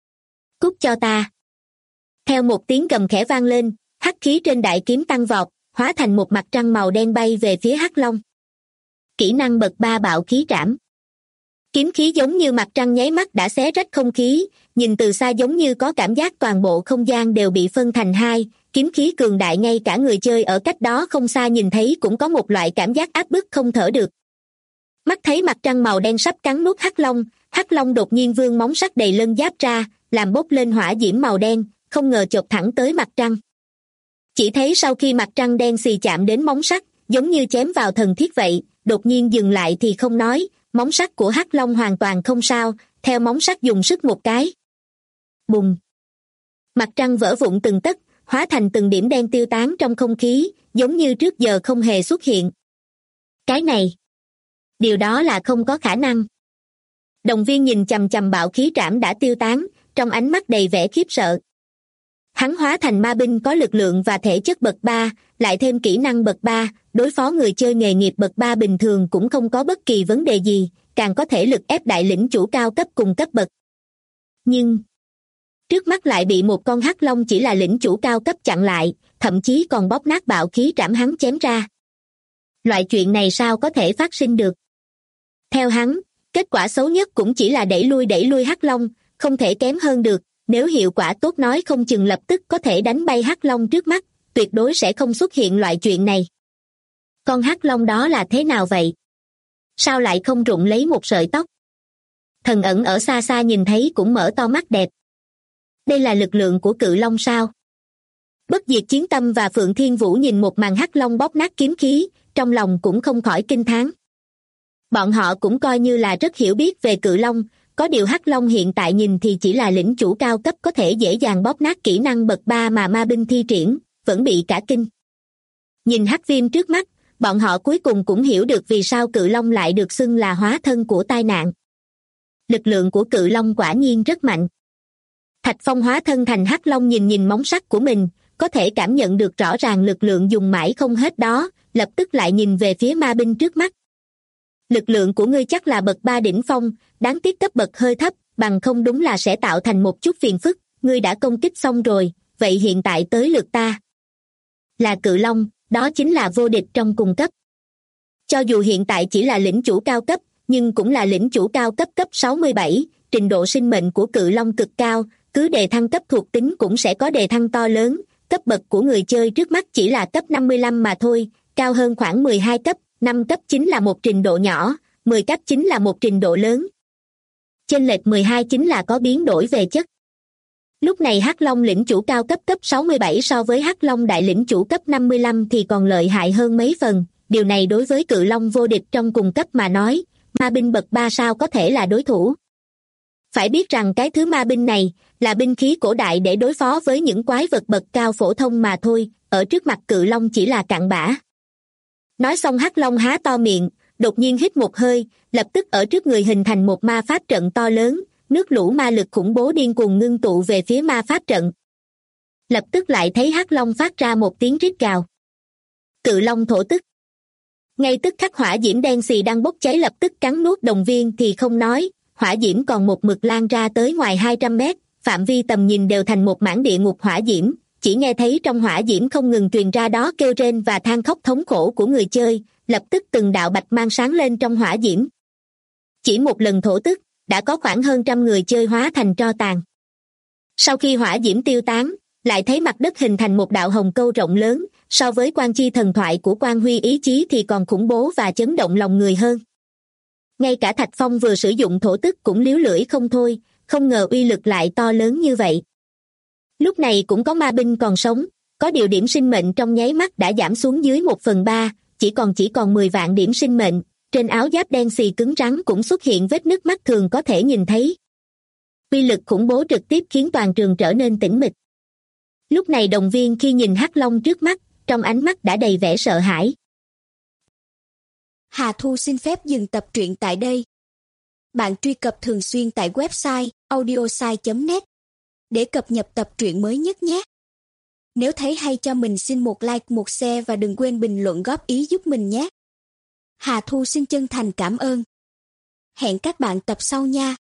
B: Cút cho ta. Theo một tiếng gầm khẽ vang lên, hắc khí trên đại kiếm tăng vọt, hóa thành một mặt trăng màu đen bay về phía hắc long. Kỹ năng bậc 3 bạo khí trảm. Kiếm khí giống như mặt trăng nháy mắt đã xé rách không khí, nhìn từ xa giống như có cảm giác toàn bộ không gian đều bị phân thành hai, kiếm khí cường đại ngay cả người chơi ở cách đó không xa nhìn thấy cũng có một loại cảm giác áp bức không thở được. Mắt thấy mặt trăng màu đen sắp cắn nuốt hắc long đột nhiên vươn móng sắc đầy lân giáp ra, làm bốc lên hỏa diễm màu đen, không ngờ chộp thẳng tới mặt trăng. Chỉ thấy sau khi mặt trăng đen xì chạm đến móng sắt, giống như chém vào thần thiết vậy, đột nhiên dừng lại thì không nói, móng sắt của hắc long hoàn toàn không sao, theo móng sắt dùng sức một cái. Bùng! Mặt trăng vỡ vụn từng tấc, hóa thành từng điểm đen tiêu tán trong không khí, giống như trước giờ không hề xuất hiện. Cái này, điều đó là không có khả năng. Đồng Viên nhìn chằm chằm bạo khí trảm đã tiêu tán, trong ánh mắt đầy vẻ khiếp sợ. Hắn hóa thành ma binh có lực lượng và thể chất bậc 3, lại thêm kỹ năng bậc 3, đối phó người chơi nghề nghiệp bậc 3 bình thường cũng không có bất kỳ vấn đề gì, càng có thể lực ép đại lĩnh chủ cao cấp cùng cấp bậc. Nhưng trước mắt lại bị một con hắc long chỉ là lĩnh chủ cao cấp chặn lại, thậm chí còn bóp nát bạo khí trảm hắn chém ra. Loại chuyện này sao có thể phát sinh được? Theo hắn, kết quả xấu nhất cũng chỉ là đẩy lui hắc long, không thể kém hơn được, nếu hiệu quả tốt nói không chừng lập tức có thể đánh bay hắc long trước mắt, tuyệt đối sẽ không xuất hiện loại chuyện này. Con hắc long đó là thế nào vậy? Sao lại không rụng lấy một sợi tóc? Thần ẩn ở xa xa nhìn thấy cũng mở to mắt đẹp. Đây là lực lượng của cự long sao? Bất diệt chiến tâm và Phượng Thiên Vũ nhìn một màn hắc long bóp nát kiếm khí, trong lòng cũng không khỏi kinh thán. Bọn họ cũng coi như là rất hiểu biết về cự long, có điều hắc long hiện tại nhìn thì chỉ là lĩnh chủ cao cấp có thể dễ dàng bóp nát kỹ năng bậc 3 mà ma binh thi triển, vẫn bị cả kinh. Nhìn hắc viêm trước mắt, bọn họ cuối cùng cũng hiểu được vì sao cự long lại được xưng là hóa thân của tai nạn. Lực lượng của cự long quả nhiên rất mạnh. Thạch Phong hóa thân thành hắc long nhìn móng sắc của mình, có thể cảm nhận được rõ ràng lực lượng dùng mãi không hết đó, lập tức lại nhìn về phía ma binh trước mắt. Lực lượng của ngươi chắc là bậc 3 đỉnh phong, đáng tiếc cấp bậc hơi thấp, bằng không đúng là sẽ tạo thành một chút phiền phức, ngươi đã công kích xong rồi, vậy hiện tại tới lượt ta. Là cự long, đó chính là vô địch trong cùng cấp. Cho dù hiện tại chỉ là lĩnh chủ cao cấp, nhưng cũng là lĩnh chủ cao cấp cấp 67, trình độ sinh mệnh của cự long cực cao, cứ đề thăng cấp thuộc tính cũng sẽ có đề thăng to lớn, cấp bậc của người chơi trước mắt chỉ là cấp 55 mà thôi, cao hơn khoảng 12 cấp, 5 cấp chính là một trình độ nhỏ, 10 cấp chính là một trình độ lớn. Chênh lệch 12 chính là có biến đổi về chất. Lúc này hắc long lĩnh chủ cao cấp cấp 67 so với hắc long đại lĩnh chủ cấp 55 thì còn lợi hại hơn mấy phần, điều này đối với cự long vô địch trong cùng cấp mà nói, ma binh bậc 3 sao có thể là đối thủ. Phải biết rằng cái thứ ma binh này là binh khí cổ đại để đối phó với những quái vật bậc cao phổ thông mà thôi, ở trước mặt cự long chỉ là cặn bã. Nói xong hắc long há to miệng, đột nhiên hít một hơi, lập tức ở trước người hình thành một ma pháp trận to lớn, nước lũ ma lực khủng bố điên cuồng ngưng tụ về phía ma pháp trận. Lập tức lại thấy hắc long phát ra một tiếng rít gào. Cự long thổ tức. Ngay tức khắc hỏa diễm đen xì đang bốc cháy lập tức cắn nuốt Đồng Viên thì không nói, hỏa diễm còn một mực lan ra tới ngoài 200 mét, phạm vi tầm nhìn đều thành một mảng địa ngục hỏa diễm, chỉ nghe thấy trong hỏa diễm không ngừng truyền ra đó kêu rên và than khóc thống khổ của người chơi, lập tức từng đạo bạch mang sáng lên trong hỏa diễm. Chỉ một lần thổ tức, đã có khoảng hơn 100 người chơi hóa thành tro tàn. Sau khi hỏa diễm tiêu tán, lại thấy mặt đất hình thành một đạo hồng câu rộng lớn, so với quan chi thần thoại của Quan Huy ý chí thì còn khủng bố và chấn động lòng người hơn. Ngay cả Thạch Phong vừa sử dụng thổ tức cũng líu lưỡi không thôi, không ngờ uy lực lại to lớn như vậy. Lúc này cũng có ma binh còn sống, có điều điểm sinh mệnh trong nháy mắt đã giảm xuống dưới 1/3, chỉ còn 10 vạn điểm sinh mệnh, trên áo giáp đen xì cứng rắn cũng xuất hiện vết nứt mắt thường có thể nhìn thấy. Uy lực khủng bố trực tiếp khiến toàn trường trở nên tĩnh mịch. Lúc này Đồng Viên khi nhìn hắc long trước mắt, trong ánh mắt đã đầy vẻ sợ hãi.
C: Hà Thu xin phép dừng tập truyện tại đây. Bạn truy cập thường xuyên tại website audiosai.net để cập nhật tập truyện mới nhất nhé. Nếu thấy hay cho mình xin một like, một share và đừng quên bình luận góp ý giúp mình nhé. Hà Thu xin chân thành cảm ơn. Hẹn các bạn tập sau nha.